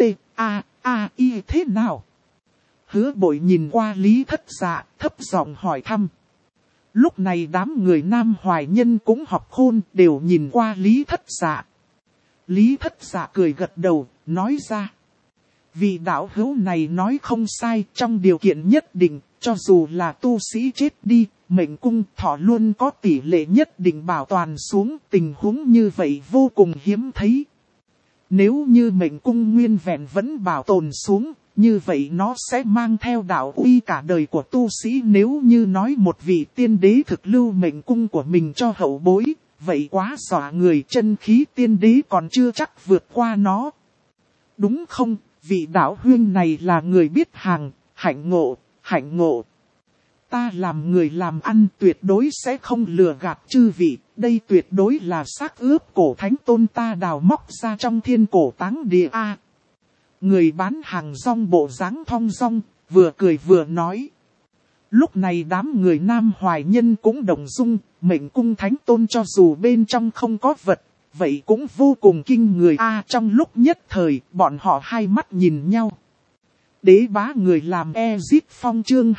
y thế nào? Hứa Bội nhìn qua Lý Thất Dạ, thấp giọng hỏi thăm. Lúc này đám người Nam Hoài Nhân cũng học khôn, đều nhìn qua Lý Thất Dạ. Lý Thất Dạ cười gật đầu, nói ra. Vị đạo hữu này nói không sai, trong điều kiện nhất định, cho dù là tu sĩ chết đi, mệnh cung thọ luôn có tỷ lệ nhất định bảo toàn xuống, tình huống như vậy vô cùng hiếm thấy. Nếu như mệnh cung nguyên vẹn vẫn bảo tồn xuống, như vậy nó sẽ mang theo đạo uy cả đời của tu sĩ. Nếu như nói một vị tiên đế thực lưu mệnh cung của mình cho hậu bối, vậy quá dọa người, chân khí tiên đế còn chưa chắc vượt qua nó. Đúng không, vị đạo huynh này là người biết hàng, hạnh ngộ. Ta làm người làm ăn tuyệt đối sẽ không lừa gạt chư vị, đây tuyệt đối là xác ướp cổ thánh tôn ta đào móc ra trong thiên cổ táng địa A. Người bán hàng rong bộ dáng thong dong, vừa cười vừa nói. Lúc này đám người Nam Hoài Nhân cũng đồng dung, mệnh cung thánh tôn cho dù bên trong không có vật, vậy cũng vô cùng kinh người A. Trong lúc nhất thời, bọn họ hai mắt nhìn nhau. Đế bá người làm Ezit Phong chương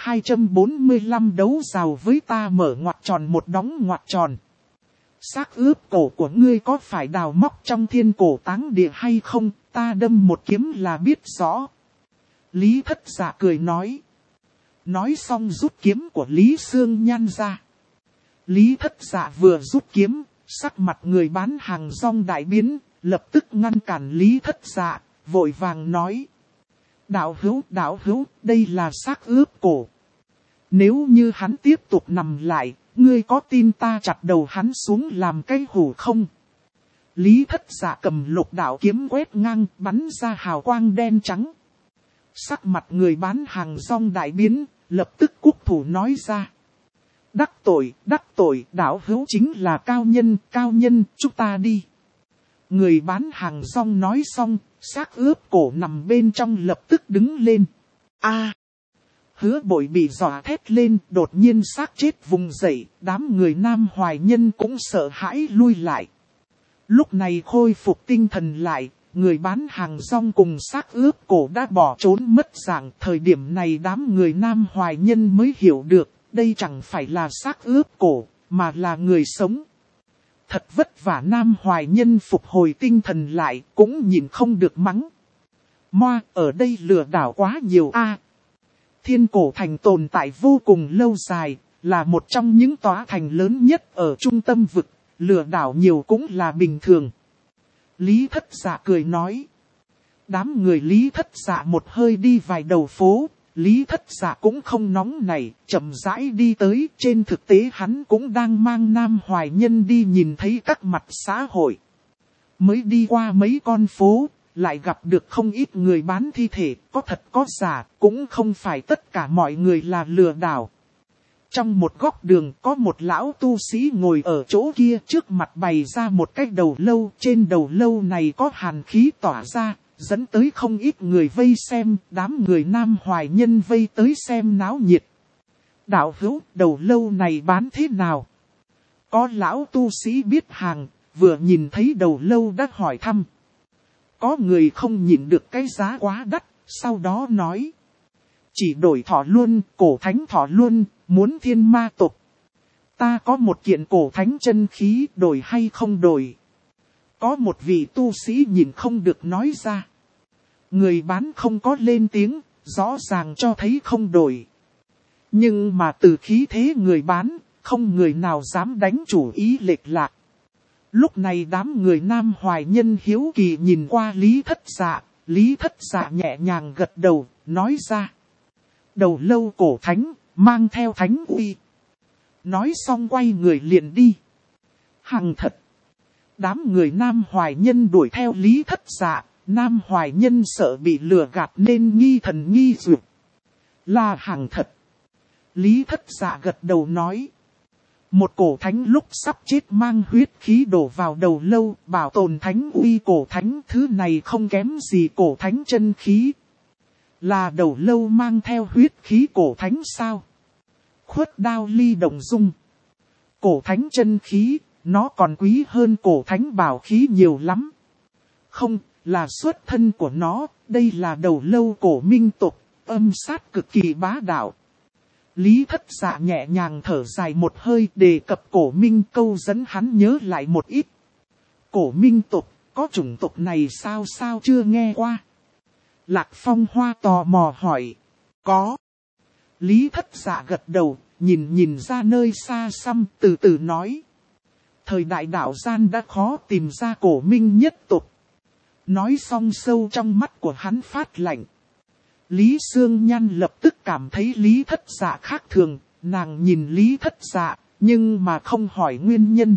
245 đấu rào với ta mở ngoặc tròn một đóng ngoặc tròn. Xác ướp cổ của ngươi có phải đào móc trong thiên cổ táng địa hay không, ta đâm một kiếm là biết rõ. Lý Thất Dạ cười nói. Nói xong rút kiếm của Lý Sương Nhan ra. Lý Thất Dạ vừa rút kiếm, sắc mặt người bán hàng rong đại biến, lập tức ngăn cản Lý Thất Dạ, vội vàng nói. Đạo hữu, đây là xác ướp cổ. Nếu như hắn tiếp tục nằm lại, ngươi có tin ta chặt đầu hắn xuống làm cái hủ không? Lý Thất Dạ cầm lục đạo kiếm quét ngang, bắn ra hào quang đen trắng. Sắc mặt người bán hàng rong đại biến, lập tức cúc thủ nói ra. Đắc tội, đạo hữu chính là cao nhân, chúng ta đi. Người bán hàng rong nói xong, xác ướp cổ nằm bên trong lập tức đứng lên. Hứa Bội bị dọa thét lên, đột nhiên xác chết vùng dậy, đám người Nam Hoài Nhân cũng sợ hãi lui lại. Lúc này khôi phục tinh thần lại, người bán hàng rong cùng xác ướp cổ đã bỏ trốn mất dạng. Thời điểm này đám người Nam Hoài Nhân mới hiểu được, đây chẳng phải là xác ướp cổ, mà là người sống. Thật vất vả Nam Hoài Nhân phục hồi tinh thần lại, cũng nhìn không được mắng. Moa, ở đây lừa đảo quá nhiều a. Thiên cổ thành tồn tại vô cùng lâu dài, là một trong những tòa thành lớn nhất ở trung tâm vực, lừa đảo nhiều cũng là bình thường. Lý Thất Dạ cười nói. Đám người Lý Thất Dạ một hơi đi vài đầu phố, Lý Thất Dạ cũng không nóng nảy, chậm rãi đi tới. Trên thực tế hắn cũng đang mang Nam Hoài Nhân đi nhìn thấy các mặt xã hội. Mới đi qua mấy con phố, lại gặp được không ít người bán thi thể, có thật có giả, cũng không phải tất cả mọi người là lừa đảo. Trong một góc đường có một lão tu sĩ ngồi ở chỗ kia, trước mặt bày ra một cái đầu lâu, trên đầu lâu này có hàn khí tỏa ra, dẫn tới không ít người vây xem, đám người Nam Hoài Nhân vây tới xem náo nhiệt. Đạo hữu, đầu lâu này bán thế nào? Có lão tu sĩ biết hàng, vừa nhìn thấy đầu lâu đã hỏi thăm. Có người không nhịn được cái giá quá đắt, sau đó nói. Chỉ đổi thỏ luôn, cổ thánh thỏ luôn, muốn thiên ma tộc. Ta có một kiện cổ thánh chân khí, đổi hay không đổi? Có một vị tu sĩ nhìn không được nói ra. Người bán không có lên tiếng, rõ ràng cho thấy không đổi. Nhưng mà từ khí thế người bán, không người nào dám đánh chủ ý lệch lạc. Lúc này đám người Nam Hoài Nhân hiếu kỳ nhìn qua Lý Thất Dạ nhẹ nhàng gật đầu, nói ra. Đầu lâu cổ thánh, mang theo thánh uy. Nói xong quay người liền đi. Hằng thật. Đám người Nam Hoài Nhân đuổi theo Lý Thất Dạ, Nam Hoài Nhân sợ bị lừa gạt nên nghi thần nghi dược. Là hằng thật. Lý Thất Dạ gật đầu nói. Một cổ thánh lúc sắp chết mang huyết khí đổ vào đầu lâu, bảo tồn thánh uy cổ thánh, thứ này không kém gì cổ thánh chân khí. Là đầu lâu mang theo huyết khí cổ thánh sao? Khuất Đao Ly Động Dung. Cổ thánh chân khí, nó còn quý hơn cổ thánh bảo khí nhiều lắm. Không, là xuất thân của nó, đây là đầu lâu cổ minh tộc, âm sát cực kỳ bá đạo. Lý Thất Dạ nhẹ nhàng thở dài một hơi, đề cập cổ minh câu dẫn hắn nhớ lại một ít. Cổ minh tộc, có chủng tộc này sao chưa nghe qua? Lạc Phong Hoa tò mò hỏi. Có. Lý Thất Dạ gật đầu, nhìn ra nơi xa xăm, từ từ nói. Thời đại đạo gian đã khó tìm ra cổ minh nhất tộc. Nói xong sâu trong mắt của hắn phát lạnh. Lý Sương Nhan lập tức cảm thấy Lý Thất Dạ khác thường, nàng nhìn Lý Thất Dạ, nhưng mà không hỏi nguyên nhân.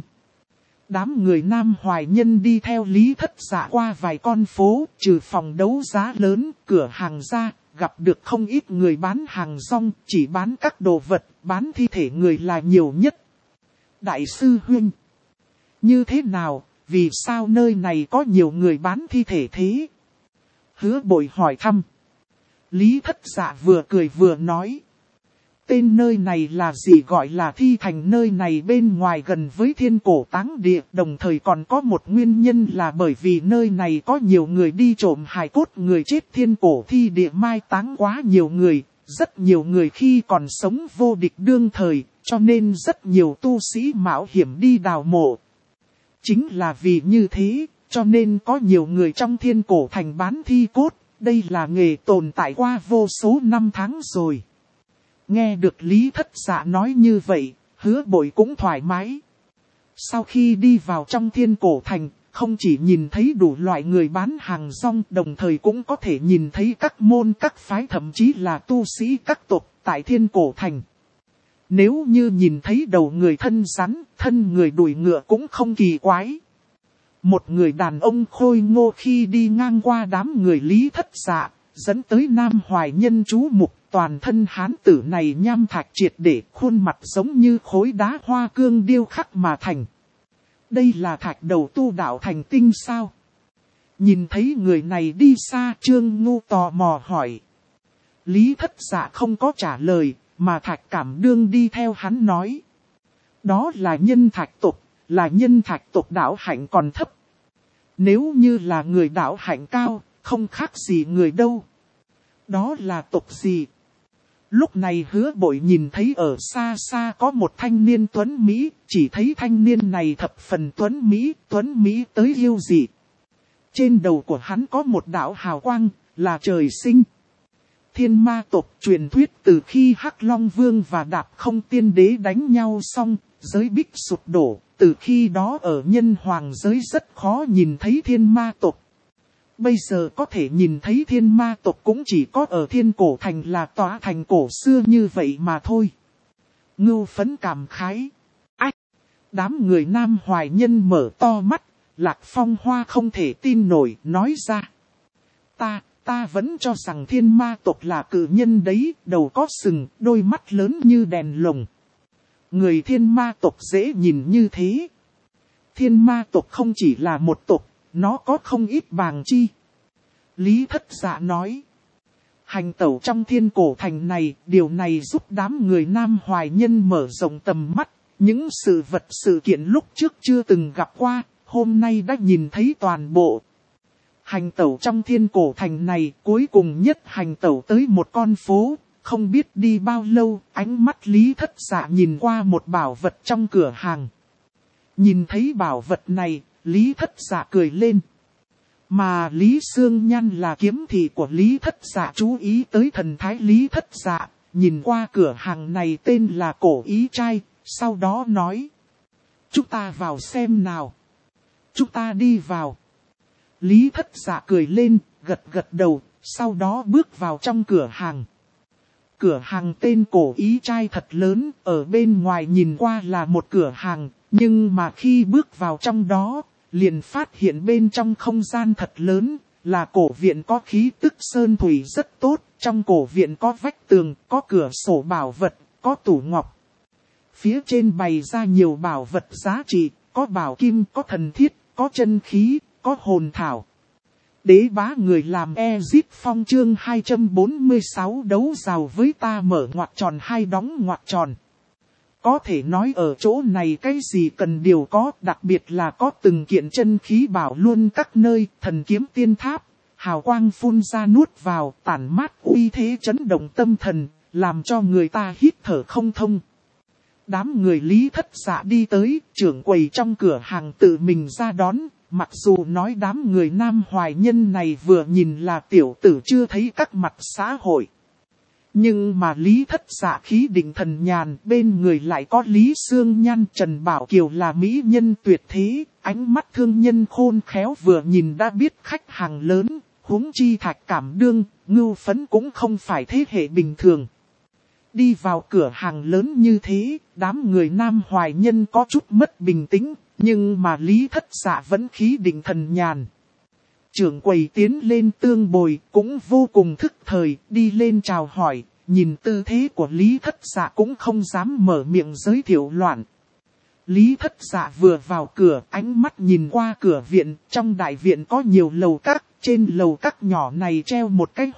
Đám người Nam Hoài Nhân đi theo Lý Thất Dạ qua vài con phố, trừ phòng đấu giá lớn, cửa hàng ra, gặp được không ít người bán hàng rong, chỉ bán các đồ vật, bán thi thể người là nhiều nhất. Đại sư huynh, như thế nào, vì sao nơi này có nhiều người bán thi thể thế? Hứa Bội hỏi thăm. Lý Thất Dạ vừa cười vừa nói. Tên nơi này là gì gọi là thi thành, nơi này bên ngoài gần với thiên cổ táng địa, đồng thời còn có một nguyên nhân là bởi vì nơi này có nhiều người đi trộm hài cốt người chết thiên cổ thi địa mai táng quá nhiều người, rất nhiều người khi còn sống vô địch đương thời, cho nên rất nhiều tu sĩ mạo hiểm đi đào mộ. Chính là vì như thế, cho nên có nhiều người trong thiên cổ thành bán thi cốt, đây là nghề tồn tại qua vô số năm tháng rồi. Nghe được Lý Thất Dạ nói như vậy, Hứa Bội cũng thoải mái. Sau khi đi vào trong thiên cổ thành, không chỉ nhìn thấy đủ loại người bán hàng rong, đồng thời cũng có thể nhìn thấy các môn các phái, thậm chí là tu sĩ các tộc tại thiên cổ thành. Nếu như nhìn thấy đầu người thân rắn, thân người đuổi ngựa cũng không kỳ quái. Một người đàn ông khôi ngô khi đi ngang qua đám người Lý Thất Dạ, dẫn tới Nam Hoài Nhân chú mục. Toàn thân hán tử này nham thạch triệt để, khuôn mặt giống như khối đá hoa cương điêu khắc mà thành. Đây là thạch đầu tu đạo thành tinh sao? Nhìn thấy người này đi xa, Trương Ngu tò mò hỏi. Lý Thất Dạ không có trả lời, mà Thạch Cảm Đương đi theo hắn nói. Đó là nhân thạch tộc, là nhân thạch tộc đạo hạnh còn thấp. Nếu như là người đạo hạnh cao, không khác gì người đâu. Đó là tộc gì? Lúc này Hứa Bội nhìn thấy ở xa xa có một thanh niên tuấn Mỹ, chỉ thấy thanh niên này thập phần tuấn Mỹ tới yêu dị. Trên đầu của hắn có một đạo hào quang, là trời sinh. Thiên ma tộc truyền thuyết từ khi Hắc Long Vương và Đạp Không Tiên Đế đánh nhau xong, giới bích sụp đổ, từ khi đó ở nhân hoàng giới rất khó nhìn thấy thiên ma tộc. Bây giờ có thể nhìn thấy thiên ma tộc cũng chỉ có ở thiên cổ thành, là tòa thành cổ xưa như vậy mà thôi. Ngưu Phấn cảm khái. Ách! Đám người Nam Hoài Nhân mở to mắt, Lạc Phong Hoa không thể tin nổi, nói ra. ta vẫn cho rằng thiên ma tộc là cự nhân đấy, đầu có sừng, đôi mắt lớn như đèn lồng. Người thiên ma tộc dễ nhìn như thế. Thiên ma tộc không chỉ là một tộc, nó có không ít bàng chi. Lý Thất Dạ nói. Hành tẩu trong thiên cổ thành này, điều này giúp đám người Nam Hoài Nhân mở rộng tầm mắt. Những sự vật sự kiện lúc trước chưa từng gặp qua, hôm nay đã nhìn thấy toàn bộ. Hành tẩu trong thiên cổ thành này, cuối cùng nhất hành tẩu tới một con phố, không biết đi bao lâu, ánh mắt Lý Thất Dạ nhìn qua một bảo vật trong cửa hàng. Nhìn thấy bảo vật này, Lý Thất Dạ cười lên. Mà Lý Sương Nhan là kiếm thị của Lý Thất Dạ chú ý tới thần thái Lý Thất Dạ, nhìn qua cửa hàng này tên là Cổ Ý Trai, sau đó nói. Chúng ta vào xem nào. Chúng ta đi vào. Lý Thất Dạ cười lên, gật đầu, sau đó bước vào trong cửa hàng. Cửa hàng tên Cổ Ý Trai thật lớn, ở bên ngoài nhìn qua là một cửa hàng, nhưng mà khi bước vào trong đó, liền phát hiện bên trong không gian thật lớn, là cổ viện có khí tức sơn thủy rất tốt, trong cổ viện có vách tường, có cửa sổ bảo vật, có tủ ngọc. Phía trên bày ra nhiều bảo vật giá trị, có bảo kim, có thần thiết, có chân khí, có hồn thảo. Đế bá người làm Ezip Phong chương 246 đấu rào với ta mở ngoặc tròn hai đóng ngoặc tròn. Có thể nói ở chỗ này cái gì cần đều có, đặc biệt là có từng kiện chân khí bảo luôn các nơi, thần kiếm tiên tháp, hào quang phun ra nuốt vào, tản mát uy thế chấn động tâm thần, làm cho người ta hít thở không thông. Đám người Lý Thất Dạ đi tới, trưởng quầy trong cửa hàng tự mình ra đón, mặc dù nói đám người Nam Hoài Nhân này vừa nhìn là tiểu tử chưa thấy các mặt xã hội. Nhưng mà Lý Thất Dạ khí định thần nhàn, bên người lại có Lý Sương Nhan, Trần Bảo Kiều là mỹ nhân tuyệt thế, ánh mắt thương nhân khôn khéo vừa nhìn đã biết khách hàng lớn, huống chi Thạch Cảm Đương, Ngưu Phấn cũng không phải thế hệ bình thường. Đi vào cửa hàng lớn như thế, đám người Nam Hoài Nhân có chút mất bình tĩnh, nhưng mà Lý Thất Dạ vẫn khí định thần nhàn. Trưởng quầy tiến lên tương bồi, cũng vô cùng thức thời, đi lên chào hỏi, nhìn tư thế của Lý Thất Dạ cũng không dám mở miệng giới thiệu loạn. Lý Thất Dạ vừa vào cửa, ánh mắt nhìn qua cửa viện, trong đại viện có nhiều lầu các, trên lầu các nhỏ này treo một cái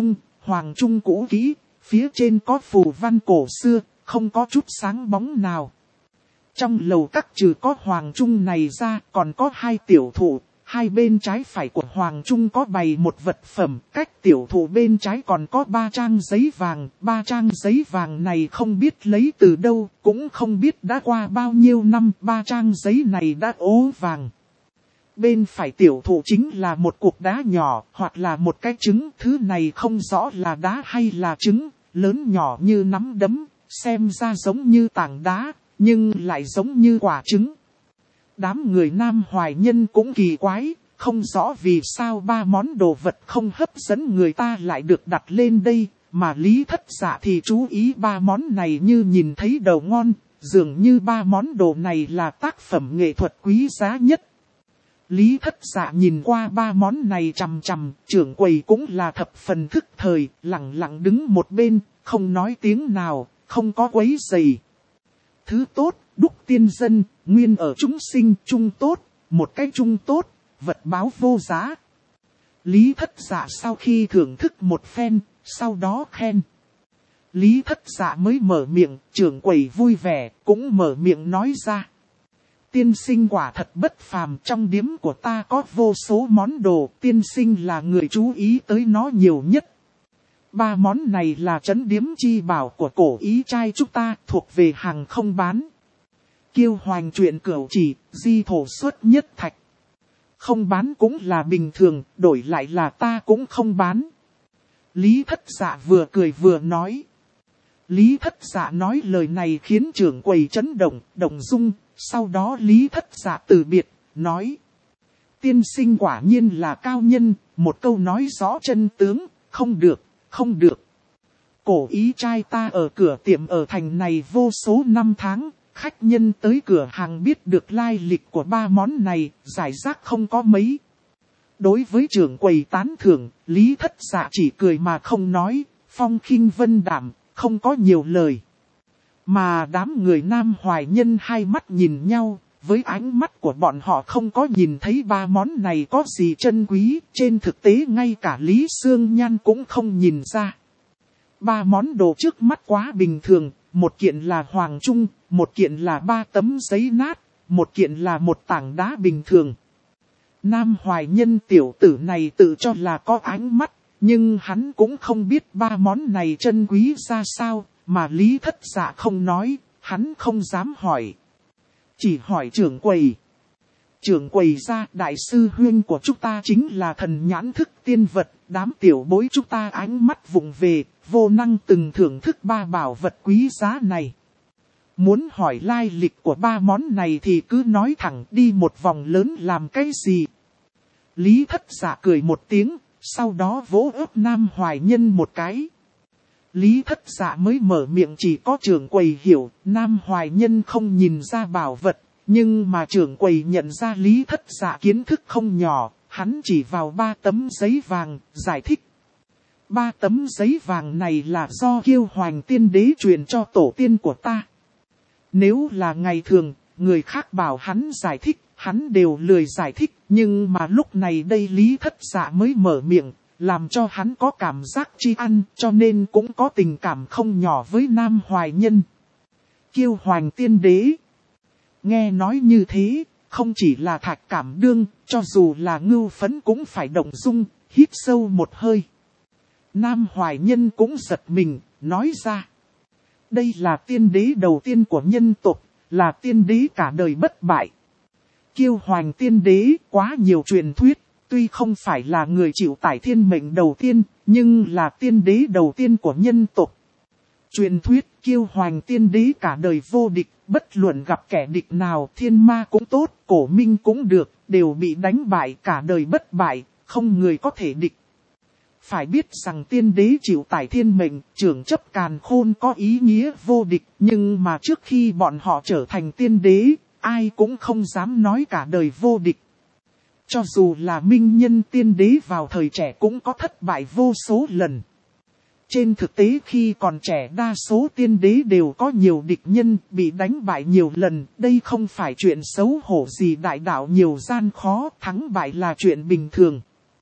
hoàng trung cũ kỹ, phía trên có phù văn cổ xưa, không có chút sáng bóng nào. Trong lầu các trừ có hoàng trung này ra, còn có hai tiểu thụ. Hai bên trái phải của hoàng trung có bày một vật phẩm, cách tiểu thụ bên trái còn có 3 trang giấy vàng. 3 trang giấy vàng này không biết lấy từ đâu, cũng không biết đã qua bao nhiêu năm, 3 trang giấy này đã ố vàng. Bên phải tiểu thụ chính là một cục đá nhỏ, hoặc là một cái trứng, thứ này không rõ là đá hay là trứng, lớn nhỏ như nắm đấm, xem ra giống như tảng đá, nhưng lại giống như quả trứng. Đám người Nam Hoài Nhân cũng kỳ quái, không rõ vì sao 3 món đồ vật không hấp dẫn người ta lại được đặt lên đây, mà Lý Thất Dạ thì chú ý 3 món này như nhìn thấy đầu ngon, dường như 3 món đồ này là tác phẩm nghệ thuật quý giá nhất. Lý Thất Dạ nhìn qua 3 món này chằm chằm, trưởng quầy cũng là thập phần thức thời, lặng lặng đứng một bên, không nói tiếng nào, không có quấy rầy. Thứ tốt, đúc tiên dân, nguyên ở chúng sinh, trung tốt, một cái trung tốt, vật báo vô giá. Lý Thất Dạ sau khi thưởng thức một phen, sau đó khen. Lý Thất Dạ mới mở miệng, trưởng quầy vui vẻ, cũng mở miệng nói ra. Tiên sinh quả thật bất phàm, trong điếm của ta có vô số món đồ, tiên sinh là người chú ý tới nó nhiều nhất. 3 món này là trấn điếm chi bảo của Cổ Ý Trai chúng ta, thuộc về hàng không bán. Kiêu hoành truyện cửu chỉ, di thổ xuất nhất thạch. Không bán cũng là bình thường, đổi lại là ta cũng không bán. Lý Thất Dạ vừa cười vừa nói. Lý Thất Dạ nói lời này khiến trưởng quầy chấn động, động dung, sau đó Lý Thất Dạ từ biệt, nói. Tiên sinh quả nhiên là cao nhân, một câu nói rõ chân tướng, không được, không được. Cổ Ý Trai ta ở cửa tiệm ở thành này vô số năm tháng, khách nhân tới cửa hàng biết được lai lịch của 3 món này, giải rác không có mấy. đối với trưởng quầy tán thưởng, Lý Thất Dạ chỉ cười mà không nói, phong khinh vân đạm, không có nhiều lời. Mà đám người Nam Hoài Nhân hai mắt nhìn nhau, với ánh mắt của bọn họ không có nhìn thấy ba món này có gì chân quý, trên thực tế ngay cả Lý Sương Nhan cũng không nhìn ra. Ba món đồ trước mắt quá bình thường, một kiện là hoàng trung, một kiện là 3 tấm giấy nát, một kiện là một tảng đá bình thường. Nam Hoài Nhân tiểu tử này tự cho là có ánh mắt, nhưng hắn cũng không biết ba món này chân quý ra sao, mà Lý Thất Dạ không nói, hắn không dám hỏi. Chỉ hỏi trưởng quầy. Trưởng quầy ra, đại sư huynh của chúng ta chính là thần nhãn thức tiên vật, đám tiểu bối chúng ta ánh mắt vụng về, vô năng từng thưởng thức ba bảo vật quý giá này. Muốn hỏi lai lịch của ba món này thì cứ nói thẳng, đi một vòng lớn làm cái gì. Lý Thất Dạ cười một tiếng, sau đó vỗ ớt Nam Hoài Nhân một cái. Lý Thất Dạ mới mở miệng, chỉ có trưởng quầy hiểu, Nam Hoài Nhân không nhìn ra bảo vật, nhưng mà trưởng quầy nhận ra Lý Thất Dạ kiến thức không nhỏ, hắn chỉ vào 3 tấm giấy vàng, giải thích. 3 tấm giấy vàng này là do Kiêu Hoành Tiên Đế truyền cho tổ tiên của ta. Nếu là ngày thường, người khác bảo hắn giải thích, hắn đều lười giải thích, nhưng mà lúc này đây Lý Thất Dạ mới mở miệng, làm cho hắn có cảm giác tri ăn, cho nên cũng có tình cảm không nhỏ với Nam Hoài Nhân. Kiêu Hoành Tiên Đế. Nghe nói như thế, không chỉ là Thạch Cảm Đương, cho dù là Ngưu Phấn cũng phải động dung, hít sâu một hơi. Nam Hoài Nhân cũng giật mình, nói ra. Đây là tiên đế đầu tiên của nhân tộc, là tiên đế cả đời bất bại. Kiêu Hoành Tiên Đế quá nhiều truyền thuyết, tuy không phải là người chịu tải thiên mệnh đầu tiên, nhưng là tiên đế đầu tiên của nhân tộc. Truyền thuyết Kiêu Hoành Tiên Đế cả đời vô địch, bất luận gặp kẻ địch nào, thiên ma cũng tốt, cổ minh cũng được, đều bị đánh bại, cả đời bất bại, không người có thể địch. Phải biết rằng tiên đế chịu tải thiên mệnh, trưởng chấp càn khôn có ý nghĩa vô địch, nhưng mà trước khi bọn họ trở thành tiên đế, ai cũng không dám nói cả đời vô địch. Cho dù là minh nhân tiên đế vào thời trẻ cũng có thất bại vô số lần. Trên thực tế khi còn trẻ đa số tiên đế đều có nhiều địch nhân, bị đánh bại nhiều lần, đây không phải chuyện xấu hổ gì, đại đạo nhiều gian khó, thắng bại là chuyện bình thường.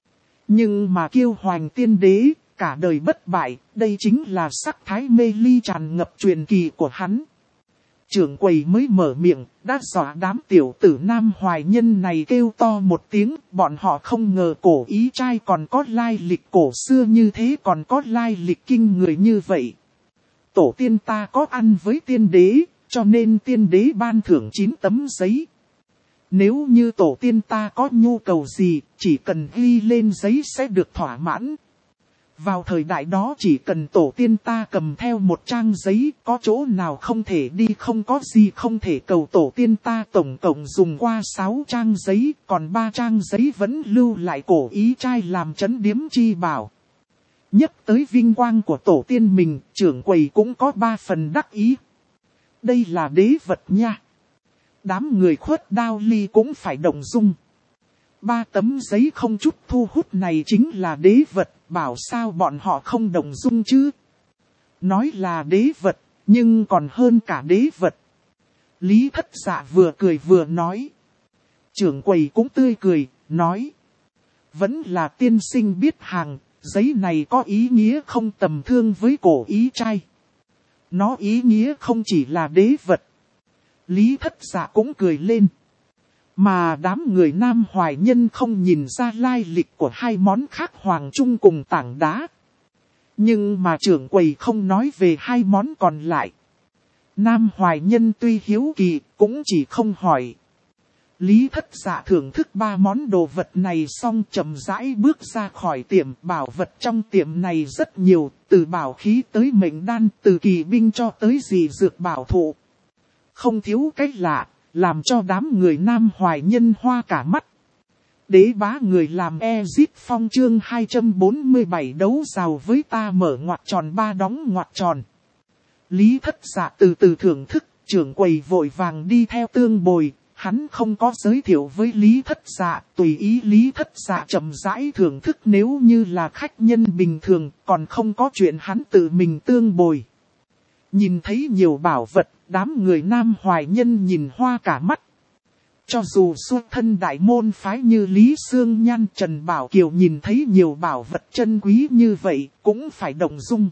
Nhưng mà Kiêu Hoành Tiên Đế, cả đời bất bại, đây chính là sắc thái mê ly tràn ngập truyền kỳ của hắn. Trưởng quầy mới mở miệng, đã dọa đám tiểu tử Nam Hoài Nhân này kêu to một tiếng, bọn họ không ngờ cổ ý trai còn có lai lịch cổ xưa như thế, còn có lai lịch kinh người như vậy. Tổ tiên ta có ăn với tiên đế, cho nên tiên đế ban thưởng 9 tấm giấy. Nếu như tổ tiên ta có nhu cầu gì, chỉ cần ghi lên giấy sẽ được thỏa mãn. Vào thời đại đó chỉ cần tổ tiên ta cầm theo một trang giấy, có chỗ nào không thể đi, không có gì không thể cầu. Tổ tiên ta tổng cộng dùng qua 6 trang giấy, còn 3 trang giấy vẫn lưu lại cổ ý trai làm trấn điếm chi bảo. Nhắc tới vinh quang của tổ tiên mình, trưởng quầy cũng có 3 phần đắc ý. Đây là đế vật nha. Đám người Khuất Đao Ly cũng phải động dung. 3 tấm giấy không chút thu hút này chính là đế vật, bảo sao bọn họ không động dung chứ. Nói là đế vật, nhưng còn hơn cả đế vật. Lý Thất Dạ vừa cười vừa nói. Trưởng quầy cũng tươi cười, nói. Vẫn là tiên sinh biết hàng, giấy này có ý nghĩa không tầm thường với cổ ý trai. Nó ý nghĩa không chỉ là đế vật. Lý Thất Dạ cũng cười lên. Mà đám người Nam Hoài Nhân không nhìn ra lai lịch của 2 món khác hoàng trung cùng tảng đá. Nhưng mà trưởng quầy không nói về 2 món còn lại. Nam Hoài Nhân tuy hiếu kỳ cũng chỉ không hỏi. Lý Thất Dạ thưởng thức 3 món đồ vật này xong chậm rãi bước ra khỏi tiệm. Bảo vật trong tiệm này rất nhiều, từ bảo khí tới mệnh đan, từ kỳ binh cho tới dị dược bảo thụ. Không thiếu cái lạ, làm cho đám người Nam Hoài Nhân hoa cả mắt. Đế bá người làm Ezit Phong chương 247 đấu rào với ta mở ngoặc tròn 3 đóng ngoặc tròn. Lý Thất Dạ từ từ thưởng thức, trưởng quầy vội vàng đi theo tương bồi, Hắn không có giới thiệu với Lý Thất Dạ, tùy ý Lý Thất Dạ chậm rãi thưởng thức, nếu như là khách nhân bình thường, còn không có chuyện hắn tự mình tương bồi. Nhìn thấy nhiều bảo vật, đám người Nam Hoài Nhân nhìn hoa cả mắt. Cho dù xuất thân đại môn phái như Lý Sương Nhan, Trần Bảo Kiều nhìn thấy nhiều bảo vật chân quý như vậy, cũng phải động dung.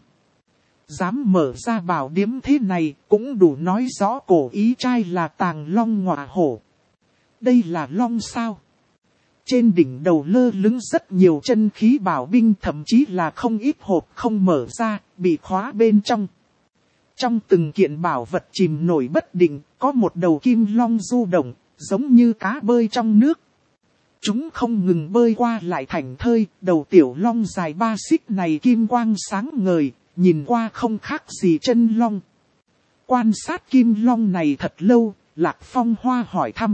Dám mở ra bảo điếm thế này, cũng đủ nói rõ cổ ý trai là tàng long ngọa hổ. Đây là long sao? Trên đỉnh đầu lơ lửng rất nhiều chân khí bảo binh, thậm chí là không ít hộp không mở ra, bị khóa bên trong. Trong từng kiện bảo vật chìm nổi bất định, có một đầu kim long du động, giống như cá bơi trong nước. Chúng không ngừng bơi qua lại thảnh thơi, đầu tiểu long dài 3 xích này kim quang sáng ngời, nhìn qua không khác gì chân long. Quan sát kim long này thật lâu, Lạc Phong Hoa hỏi thăm.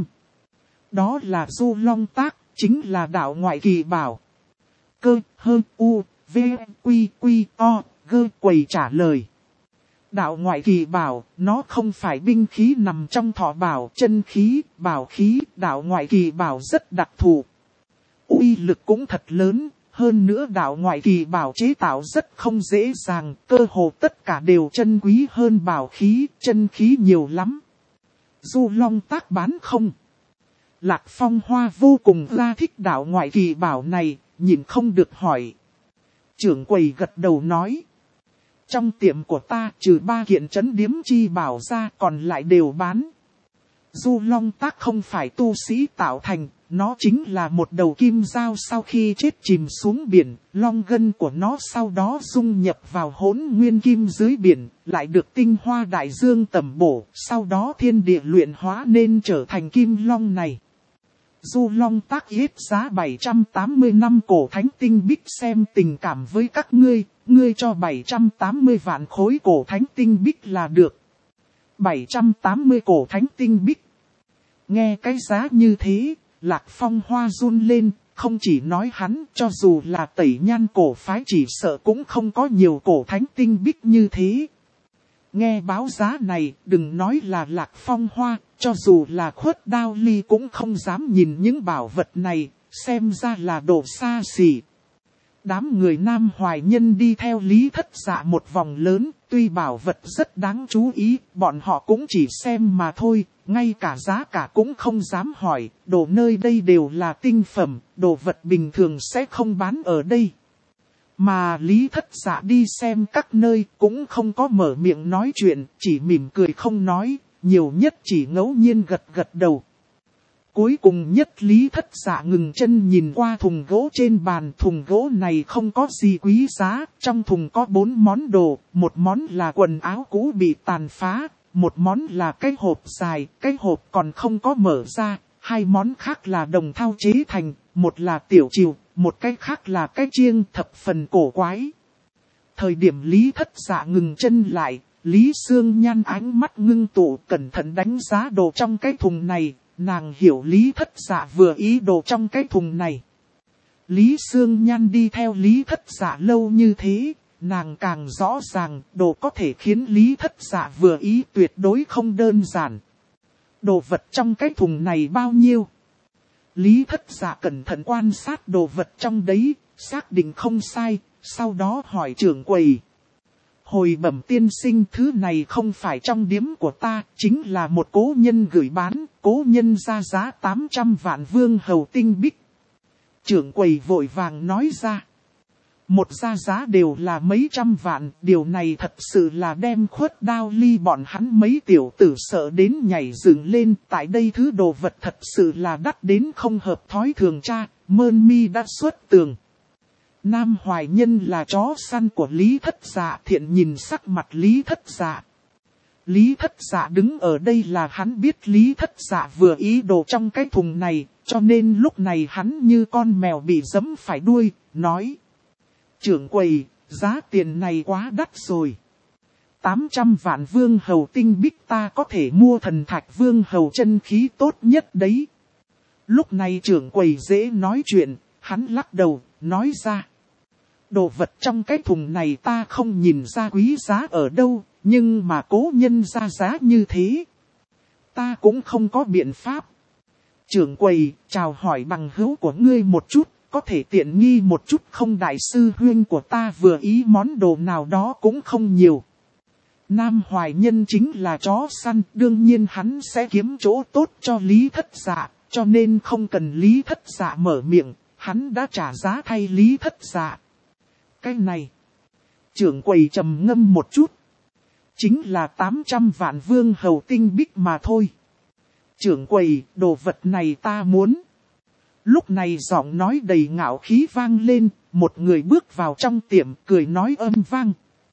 Đó là du long tác, chính là đạo ngoại kỳ bảo. Cơ, hơ, u, v, quy, quy, o, gơ quầy trả lời. Đạo ngoại kỳ bảo, nó không phải binh khí nằm trong thọ bảo, chân khí, bảo khí, đạo ngoại kỳ bảo rất đặc thù. Uy lực cũng thật lớn, hơn nữa đạo ngoại kỳ bảo chế tạo rất không dễ dàng, cơ hồ tất cả đều chân quý hơn bảo khí, chân khí nhiều lắm. Du long tác bán không? Lạc Phong Hoa vô cùng ra thích đạo ngoại kỳ bảo này, nhìn không được hỏi. Trưởng quầy gật đầu nói. Trong tiệm của ta trừ 3 kiện trấn điếm chi bảo ra còn lại đều bán. Du long tác không phải tu sĩ tạo thành, nó chính là một đầu kim dao sau khi chết chìm xuống biển, long gân của nó sau đó dung nhập vào hỗn nguyên kim dưới biển, lại được tinh hoa đại dương tẩm bổ, sau đó thiên địa luyện hóa nên trở thành kim long này. Du long tác hết giá 780 năm cổ thánh tinh bích, xem tình cảm với các ngươi cho 780 vạn khối cổ thánh tinh bích là được. 780 cổ thánh tinh bích. Nghe cái giá như thế, Lạc Phong Hoa run lên, không chỉ nói hắn, cho dù là Tẩy Nhan cổ phái chỉ sợ cũng không có nhiều cổ thánh tinh bích như thế. Nghe báo giá này, đừng nói là Lạc Phong Hoa, cho dù là Khuất Đao Ly cũng không dám nhìn những bảo vật này, xem ra là đồ xa xỉ. Đám người Nam Hoài Nhân đi theo Lý Thất Dạ một vòng lớn, tuy bảo vật rất đáng chú ý, bọn họ cũng chỉ xem mà thôi, ngay cả giá cả cũng không dám hỏi, đồ nơi đây đều là tinh phẩm, đồ vật bình thường sẽ không bán ở đây. Mà Lý Thất Dạ đi xem các nơi cũng không có mở miệng nói chuyện, chỉ mỉm cười không nói, nhiều nhất chỉ ngẫu nhiên gật gật đầu. Cuối cùng nhất Lý Thất Dạ ngừng chân nhìn qua thùng gỗ trên bàn, thùng gỗ này không có gì quý giá, trong thùng có 4 món đồ, một món là quần áo cũ bị tàn phá, một món là cái hộp dài, cái hộp còn không có mở ra, 2 món khác là đồng thau chế thành, một là tiểu trìu, một cái khác là cái chiêng thập phần cổ quái. Thời điểm Lý Thất Dạ ngừng chân lại, Lý Sương Nhan ánh mắt ngưng tụ cẩn thận đánh giá đồ trong cái thùng này. Nàng hiểu Lý Thất Dạ vừa ý đồ trong cái thùng này. Lý Sương Nhan đi theo Lý Thất Dạ lâu như thế, nàng càng rõ ràng đồ có thể khiến Lý Thất Dạ vừa ý tuyệt đối không đơn giản. Đồ vật trong cái thùng này bao nhiêu? Lý Thất Dạ cẩn thận quan sát đồ vật trong đấy, xác định không sai, sau đó hỏi trưởng quầy. Hồi bẩm tiên sinh, thứ này không phải trong điếm của ta, chính là một cố nhân gửi bán, cố nhân ra giá 800 vạn vương hầu tinh bích. Trưởng quầy vội vàng nói ra. Một ra giá đều là mấy trăm vạn, điều này thật sự là đem Khuất Đao Ly bọn hắn mấy tiểu tử sợ đến nhảy dựng lên. Tại đây thứ đồ vật thật sự là đắt đến không hợp thói thường cha, Mơn Mi đã xuất tường. Nam Hoài Nhân là chó săn của Lý Thất Dạ, thiện nhìn sắc mặt Lý Thất Dạ. Lý Thất Dạ đứng ở đây là hắn biết Lý Thất Dạ vừa ý đồ trong cái thùng này, cho nên lúc này hắn như con mèo bị giẫm phải đuôi, nói. Trưởng quầy, giá tiền này quá đắt rồi. 800 vạn vương hầu tinh bích ta có thể mua thần thạch vương hầu chân khí tốt nhất đấy. Lúc này trưởng quầy dễ nói chuyện, hắn lắc đầu, nói ra. Đồ vật trong cái thùng này ta không nhìn ra quý giá ở đâu, nhưng mà cố nhân ra giá như thế. Ta cũng không có biện pháp. Trưởng quầy, chào hỏi bằng hữu của ngươi một chút, có thể tiện nghi một chút không? Đại sư huynh của ta vừa ý món đồ nào đó cũng không nhiều. Nam Hoài Nhân chính là chó săn, đương nhiên hắn sẽ kiếm chỗ tốt cho Lý Thất Dạ, cho nên không cần Lý Thất Dạ mở miệng, hắn đã trả giá thay Lý Thất Dạ. Cái này, trưởng quầy trầm ngâm một chút, chính là 800 vạn vương hầu tinh bích mà thôi. Trưởng quầy, đồ vật này ta muốn. Lúc này giọng nói đầy ngạo khí vang lên, một người bước vào trong tiệm cười nói âm vang.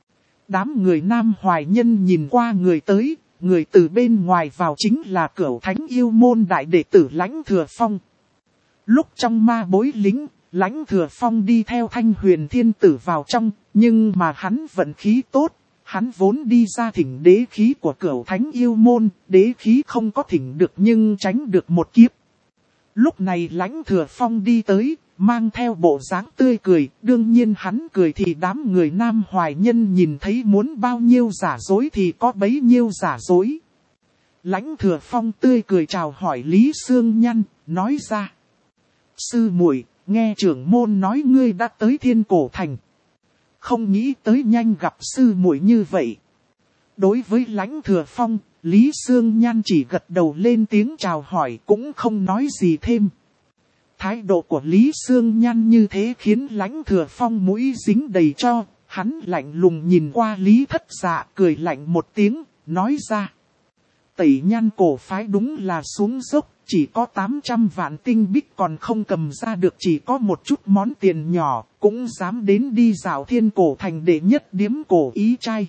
Đám người Nam Hoài Nhân nhìn qua người tới, người từ bên ngoài vào chính là Cửu Thánh Yêu Môn đại đệ tử Lãnh Thừa Phong. Lúc trong ma bối lính, Lãnh Thừa Phong đi theo Thanh Huyền Thiên Tử vào trong, nhưng mà hắn vận khí tốt, hắn vốn đi ra thỉnh đế khí của Cửu Thánh Yêu Môn, đế khí không có thỉnh được nhưng tránh được một kiếp. Lúc này Lãnh Thừa Phong đi tới, mang theo bộ dáng tươi cười, đương nhiên hắn cười thì đám người Nam Hoài Nhân nhìn thấy muốn bao nhiêu giả dối thì có bấy nhiêu giả dối. Lãnh Thừa Phong tươi cười chào hỏi Lý Sương Nhăn, nói ra. Sư muội, nghe trưởng môn nói ngươi đã tới Thiên Cổ Thành. Không nghĩ tới nhanh gặp sư muội như vậy. Đối với Lãnh Thừa Phong, Lý Sương Nhan chỉ gật đầu lên tiếng chào hỏi cũng không nói gì thêm. Thái độ của Lý Sương Nhan như thế khiến Lãnh Thừa Phong mũi dính đầy cho, hắn lạnh lùng nhìn qua Lý Thất Dạ cười lạnh một tiếng, nói ra. Tẩy Nhan cổ phái đúng là xuống dốc, chỉ có 800 vạn tinh bích còn không cầm ra được, chỉ có một chút món tiền nhỏ, cũng dám đến đi dạo Thiên Cổ Thành để nhất điếm cổ ý trai.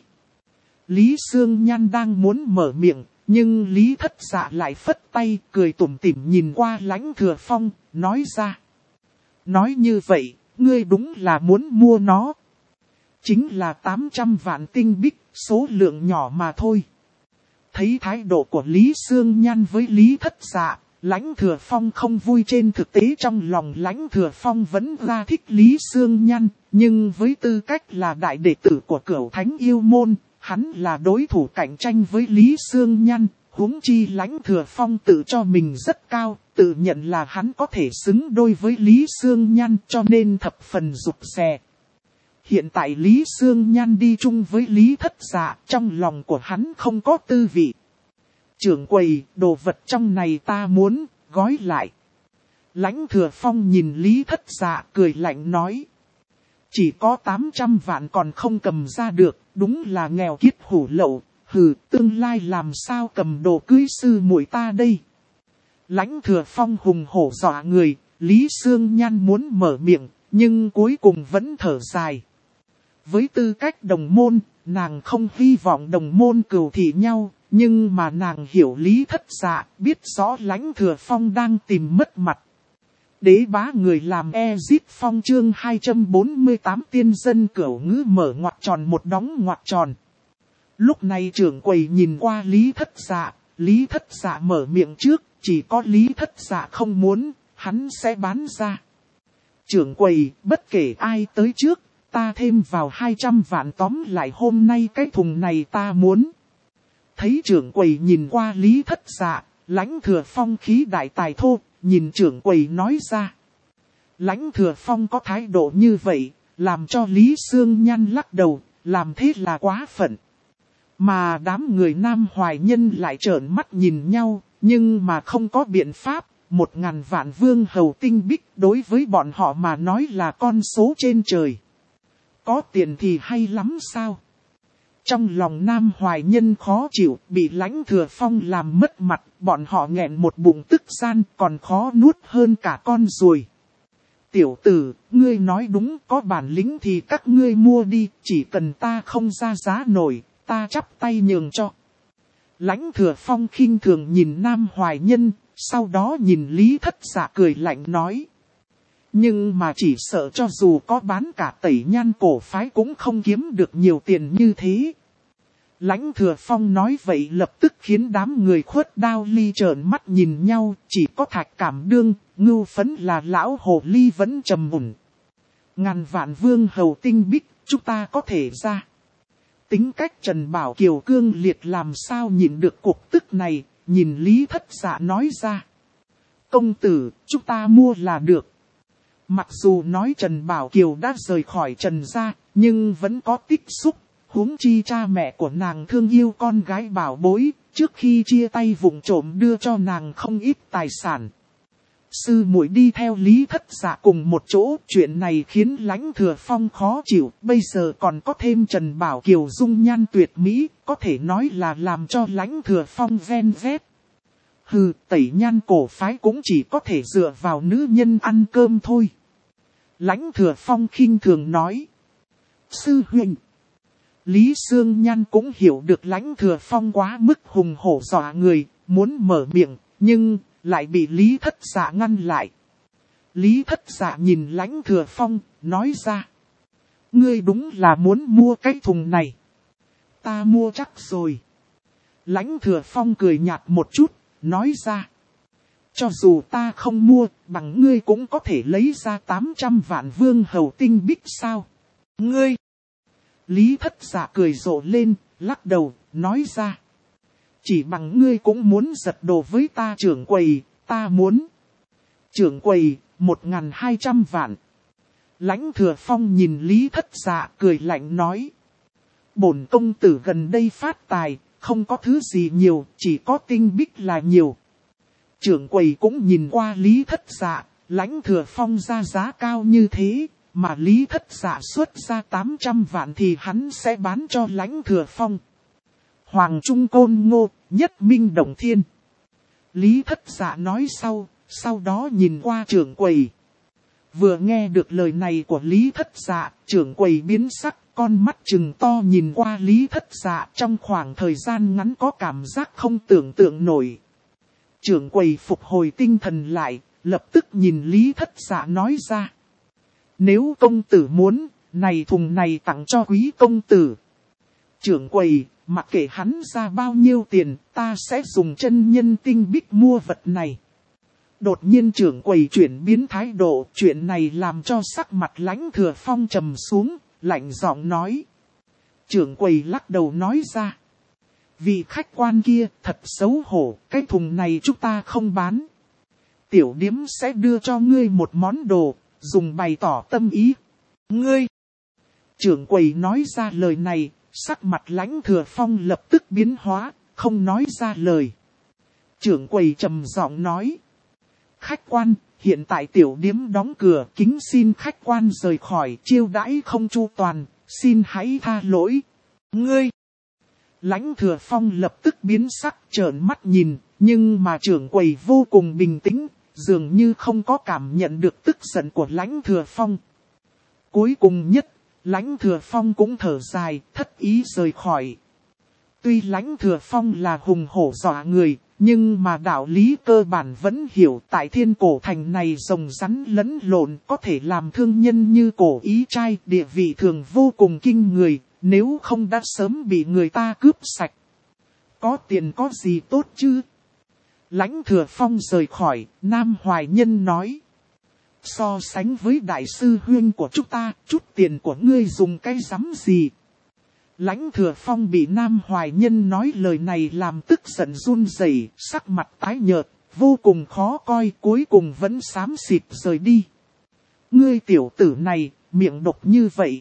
Lý Sương Nhan đang muốn mở miệng, nhưng Lý Thất Dạ lại phất tay, cười tủm tỉm nhìn qua Lãnh Thừa Phong, nói ra. Nói như vậy, ngươi đúng là muốn mua nó. Chính là 800 vạn tinh bích, số lượng nhỏ mà thôi. Thấy thái độ của Lý Sương Nhan với Lý Thất Dạ, Lãnh Thừa Phong không vui. Trên thực tế trong lòng Lãnh Thừa Phong vẫn ra thích Lý Sương Nhan, nhưng với tư cách là đại đệ tử của Cửu Thánh Yêu Môn, hắn là đối thủ cạnh tranh với Lý Sương Nhan, huống chi Lãnh Thừa Phong tự cho mình rất cao, tự nhận là hắn có thể xứng đôi với Lý Sương Nhan cho nên thập phần rụt rè. Hiện tại Lý Sương Nhan đi chung với Lý Thất Dạ, trong lòng của hắn không có tư vị. Trưởng quầy, đồ vật trong này ta muốn, gói lại. Lãnh Thừa Phong nhìn Lý Thất Dạ cười lạnh nói. Chỉ có 800 vạn còn không cầm ra được, đúng là nghèo kiết hủ lậu, hừ, tương lai làm sao cầm đồ cưới sư muội ta đây. Lãnh Thừa Phong hùng hổ dọa người, Lý Sương Nhan muốn mở miệng, nhưng cuối cùng vẫn thở dài. Với tư cách đồng môn, nàng không hy vọng đồng môn cừu thị nhau, nhưng mà nàng hiểu Lý Thất Dạ, biết rõ Lãnh Thừa Phong đang tìm mất mặt. Đế bá người làm Ezit Phong chương 248 tiên dân cửu ngữ mở ngoặc tròn một đóng ngoặc tròn. Lúc này trưởng quầy nhìn qua Lý Thất Dạ mở miệng trước, chỉ có Lý Thất Dạ không muốn, hắn sẽ bán ra. Trưởng quầy, bất kể ai tới trước, ta thêm vào 200 vạn tóm lại hôm nay cái thùng này ta muốn. Thấy trưởng quầy nhìn qua Lý Thất Dạ, Lãnh Thừa Phong khí đại tài thô, nhìn trưởng quầy nói ra. Lãnh Thừa Phong có thái độ như vậy, làm cho Lý Sương Nhan lắc đầu, làm thế là quá phận. Mà đám người Nam Hoài Nhân lại trợn mắt nhìn nhau, nhưng mà không có biện pháp, 1000 vạn vương hầu tinh bích đối với bọn họ mà nói là con số trên trời. Có tiền thì hay lắm sao? Trong lòng Nam Hoài Nhân khó chịu, bị Lãnh Thừa Phong làm mất mặt, bọn họ nghẹn một bụng tức gian còn khó nuốt hơn cả con ruồi. Tiểu tử, ngươi nói đúng, có bản lĩnh thì các ngươi mua đi, chỉ cần ta không ra giá nổi, ta chắp tay nhường cho. Lãnh Thừa Phong khinh thường nhìn Nam Hoài Nhân, sau đó nhìn Lý Thất Dạ cười lạnh nói. Nhưng mà chỉ sợ cho dù có bán cả Tẩy Nhan cổ phái cũng không kiếm được nhiều tiền như thế. Lãnh Thừa Phong nói vậy lập tức khiến đám người Khuất Đao Ly trợn mắt nhìn nhau, chỉ có Thạch Cảm Đương, Ngưu Phấn là lão hồ ly vẫn trầm mùn. 1000 vạn vương hầu tinh bích, chúng ta có thể ra. Tính cách Trần Bảo Kiều cương liệt làm sao nhịn được cuộc tức này, nhìn Lý Thất Dạ nói ra. công tử, chúng ta mua là được. Mặc dù nói Trần Bảo Kiều đã rời khỏi Trần gia, nhưng vẫn có tích xúc, huống chi cha mẹ của nàng thương yêu con gái bảo bối, trước khi chia tay vụng trộm đưa cho nàng không ít tài sản. Sư muội đi theo Lý Thất Dạ cùng một chỗ, chuyện này khiến Lãnh Thừa Phong khó chịu, bây giờ còn có thêm Trần Bảo Kiều dung nhan tuyệt mỹ, có thể nói là làm cho Lãnh Thừa Phong ven vét. Hừ, tẩy nhan cổ phái cũng chỉ có thể dựa vào nữ nhân ăn cơm thôi. Lãnh Thừa Phong khinh thường nói. Sư huynh. Lý Sương Nhan cũng hiểu được Lãnh Thừa Phong quá mức hùng hổ dọa người, muốn mở miệng, nhưng lại bị Lý Thất Dạ ngăn lại. Lý Thất Dạ nhìn Lãnh Thừa Phong, nói ra. Ngươi đúng là muốn mua cái thùng này. Ta mua chắc rồi. Lãnh Thừa Phong cười nhạt một chút, nói ra. Cho dù ta không mua, bằng ngươi cũng có thể lấy ra 800 vạn vương hầu tinh bích sao? Ngươi! Lý Thất Dạ cười rộ lên, lắc đầu, nói ra. Chỉ bằng ngươi cũng muốn giật đồ với ta trưởng quầy, ta muốn. Trưởng quầy, 1.200 vạn. Lãnh Thừa Phong nhìn Lý Thất Dạ cười lạnh nói. Bổn công tử gần đây phát tài, không có thứ gì nhiều, chỉ có tinh bích là nhiều. Trưởng quầy cũng nhìn qua Lý Thất Dạ, Lãnh Thừa Phong ra giá cao như thế, mà Lý Thất Dạ xuất ra 800 vạn thì hắn sẽ bán cho Lãnh Thừa Phong. Hoàng Trung Côn Ngô, Nhất Minh Đồng Thiên. Lý Thất Dạ nói sau đó nhìn qua trưởng quầy. Vừa nghe được lời này của Lý Thất Dạ, trưởng quầy biến sắc, con mắt trừng to nhìn qua Lý Thất Dạ trong khoảng thời gian ngắn có cảm giác không tưởng tượng nổi. Trưởng quầy phục hồi tinh thần lại, lập tức nhìn Lý Thất Dạ nói ra. Nếu công tử muốn, này thùng này tặng cho quý công tử. Trưởng quầy, mặc kệ hắn ra bao nhiêu tiền, ta sẽ dùng chân nhân tinh bích mua vật này. Đột nhiên trưởng quầy chuyển biến thái độ, chuyện này làm cho sắc mặt Lãnh Thừa Phong trầm xuống, lạnh giọng nói. Trưởng quầy lắc đầu nói ra. Vị khách quan kia thật xấu hổ, cái thùng này chúng ta không bán. Tiểu điếm sẽ đưa cho ngươi một món đồ, dùng bày tỏ tâm ý. Ngươi! Trưởng quầy nói ra lời này, sắc mặt Lãnh Thừa Phong lập tức biến hóa, không nói ra lời. Trưởng quầy trầm giọng nói. Khách quan, hiện tại tiểu điếm đóng cửa, kính xin khách quan rời khỏi, chiêu đãi không chu toàn, xin hãy tha lỗi. Ngươi! Lãnh Thừa Phong lập tức biến sắc trợn mắt nhìn, nhưng mà trưởng quầy vô cùng bình tĩnh, dường như không có cảm nhận được tức giận của Lãnh Thừa Phong. Cuối cùng nhất, Lãnh Thừa Phong cũng thở dài, thất ý rời khỏi. Tuy Lãnh Thừa Phong là hùng hổ dọa người, nhưng mà đạo lý cơ bản vẫn hiểu tại thiên cổ thành này rồng rắn lẫn lộn có thể làm thương nhân như Cổ Ý Trai địa vị thường vô cùng kinh người, nếu không đã sớm bị người ta cướp sạch. Có tiền có gì tốt chứ? Lãnh Thừa Phong rời khỏi, Nam Hoài Nhân nói. So sánh với đại sư huynh của chúng ta, chút tiền của ngươi dùng cái rắm gì? Lãnh Thừa Phong bị Nam Hoài Nhân nói lời này làm tức giận run rẩy, sắc mặt tái nhợt, vô cùng khó coi, cuối cùng vẫn xám xịt rời đi. Ngươi tiểu tử này, miệng độc như vậy.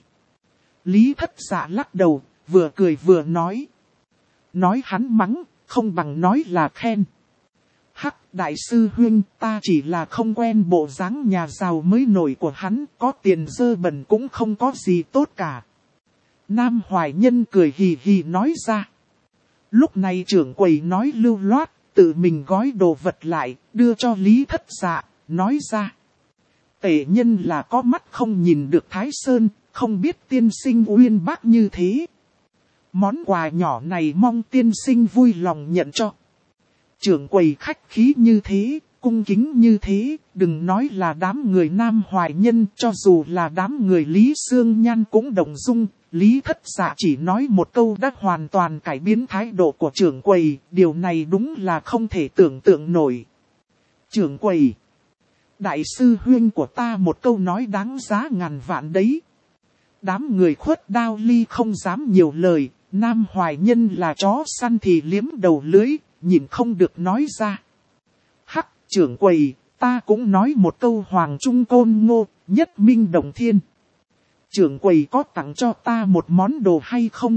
Lý Thất Dạ lắc đầu, vừa cười vừa nói. Nói hắn mắng, không bằng nói là khen. Hắc, đại sư huynh, ta chỉ là không quen bộ dáng nhà giàu mới nổi của hắn, có tiền dơ bẩn cũng không có gì tốt cả. Nam Hoài Nhân cười hì hì nói ra. Lúc này trưởng quầy nói lưu loát, tự mình gói đồ vật lại, đưa cho Lý Thất Dạ, nói ra. Tể nhân là có mắt không nhìn được Thái Sơn, không biết tiên sinh uyên bác như thế. Món quà nhỏ này mong tiên sinh vui lòng nhận cho. Trưởng quầy khách khí như thế, cung kính như thế, đừng nói là đám người Nam Hoài Nhân, cho dù là đám người Lý Sương Nhan cũng động dung. Lý Thất Dạ chỉ nói một câu đã hoàn toàn cải biến thái độ của trưởng quầy, điều này đúng là không thể tưởng tượng nổi. Trưởng quầy, đại sư huynh của ta một câu nói đáng giá ngàn vạn đấy. Đám người khuất đao ly không dám nhiều lời, Nam Hoài Nhân là chó săn thì liếm đầu lưới, nhìn không được nói ra. Hắc, trưởng quầy, ta cũng nói một câu Hoàng Trung Côn Ngô, nhất minh đồng thiên. Trưởng quầy có tặng cho ta một món đồ hay không?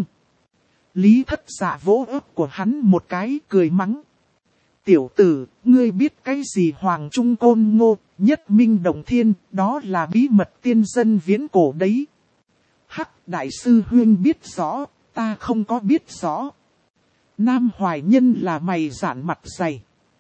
Lý Thất Dạ vỗ ớt của hắn một cái cười mắng. Tiểu tử, ngươi biết cái gì Hoàng Trung Côn Ngô, nhất minh đồng thiên, đó là bí mật tiên dân viễn cổ đấy. Hắc, đại sư huynh biết rõ, ta không có biết rõ. Nam Hoài Nhân là mày giản mặt dày.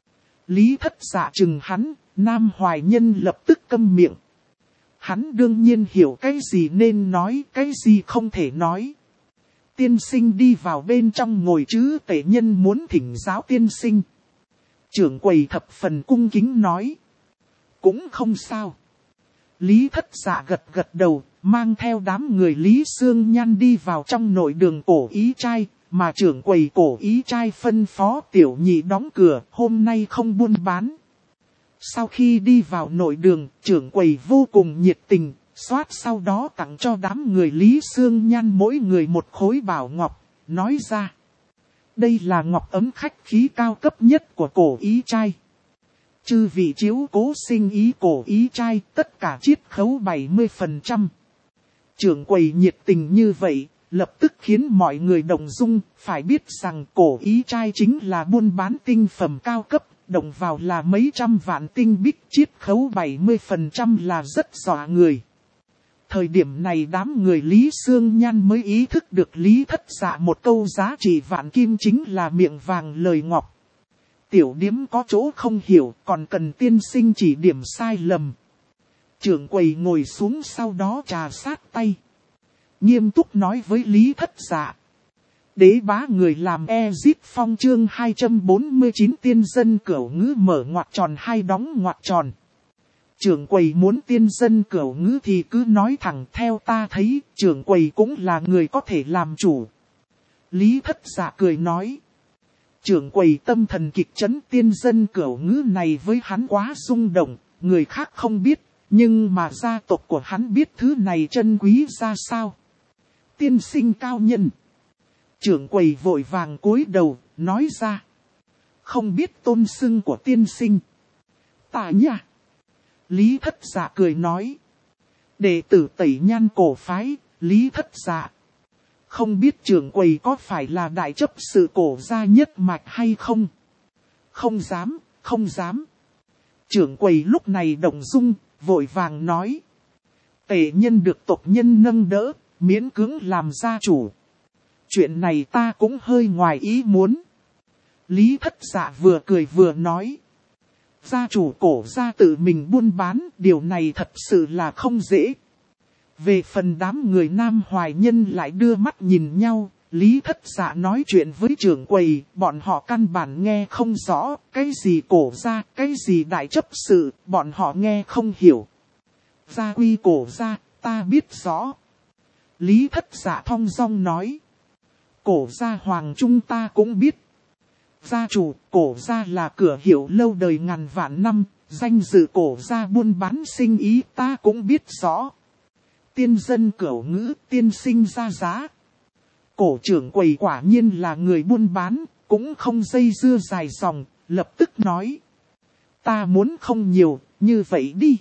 Lý Thất Dạ chừng hắn, Nam Hoài Nhân lập tức câm miệng. Hắn đương nhiên hiểu cái gì nên nói, cái gì không thể nói. Tiên sinh đi vào bên trong ngồi chứ, tể nhân muốn thỉnh giáo tiên sinh. Trưởng quầy thập phần cung kính nói. Cũng không sao. Lý Thất Dạ gật gật đầu, mang theo đám người Lý Sương Nhan đi vào trong nội đường cổ ý trai, mà trưởng quầy cổ ý trai phân phó tiểu nhị đóng cửa, hôm nay không buôn bán. Sau khi đi vào nội đường, trưởng quầy vô cùng nhiệt tình, sau đó tặng cho đám người Lý Sương Nhan mỗi người một khối bảo ngọc, nói ra. Đây là ngọc ấm khách khí cao cấp nhất của cổ ý trai. Chư vị chiếu cố sinh ý cổ ý trai, tất cả chiết khấu 70%. Trưởng quầy nhiệt tình như vậy, lập tức khiến mọi người động dung, phải biết rằng cổ ý trai chính là buôn bán tinh phẩm cao cấp, động vào là mấy trăm vạn tinh bích, chiết khấu 70% là rất dọa người. Thời điểm này đám người Lý Sương Nhan mới ý thức được Lý Thất Dạ một câu giá trị vạn kim chính là miệng vàng lời ngọc. Tiểu điếm có chỗ không hiểu, còn cần tiên sinh chỉ điểm sai lầm. Trưởng quầy ngồi xuống sau đó trà sát tay. Nghiêm túc nói với Lý Thất Dạ. Đế bá người làm Ezip Phong chương 249 tiên dân cửu ngữ mở ngoặc tròn hay đóng ngoặc tròn. Trưởng quầy muốn tiên dân cửu ngữ thì cứ nói thẳng, theo ta thấy, trưởng quầy cũng là người có thể làm chủ. Lý Thất Dạ cười nói. Trưởng quầy tâm thần kịch chấn, tiên dân cửu ngữ này với hắn quá rung động, người khác không biết, nhưng mà gia tộc của hắn biết thứ này chân quý ra sao. Tiên sinh cao nhân. Trưởng quầy vội vàng cúi đầu, nói ra. Không biết tôn xưng của tiên sinh. Ta nha. Lý Thất Dạ cười nói. Đệ tử Tẩy Nhan cổ phái, Lý Thất Dạ. Không biết trưởng quầy có phải là đại chấp sự cổ gia nhất mạch hay không? Không dám, không dám. Trưởng quầy lúc này động dung, vội vàng nói. Tể nhân được tộc nhân nâng đỡ, miễn cưỡng làm gia chủ. Chuyện này ta cũng hơi ngoài ý muốn. Lý Thất Dạ vừa cười vừa nói. Gia chủ cổ gia tự mình buôn bán, điều này thật sự là không dễ. Về phần đám người Nam Hoài Nhân lại đưa mắt nhìn nhau, Lý Thất Dạ nói chuyện với trưởng quầy, bọn họ căn bản nghe không rõ, cái gì cổ gia, cái gì đại chấp sự, bọn họ nghe không hiểu. Gia quy cổ gia, ta biết rõ. Lý Thất Dạ thong dong nói. Cổ gia Hoàng Trung ta cũng biết. Gia chủ, cổ gia là cửa hiệu lâu đời ngàn vạn năm, danh dự cổ gia buôn bán sinh ý ta cũng biết rõ. Tiên dân cửu ngữ, tiên sinh ra giá. Cổ trưởng quầy quả nhiên là người buôn bán, cũng không dây dưa dài dòng, lập tức nói. Ta muốn không nhiều, như vậy đi.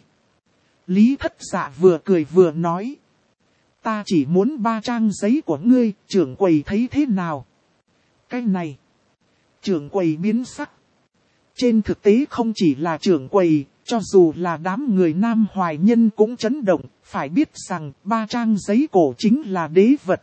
Lý Thất Dạ vừa cười vừa nói. Ta chỉ muốn 3 trang giấy của ngươi, trưởng quầy thấy thế nào? Cái này. Trưởng quầy biến sắc. Trên thực tế không chỉ là trưởng quầy, cho dù là đám người Nam Hoài Nhân cũng chấn động, phải biết rằng 3 trang giấy cổ chính là đế vật.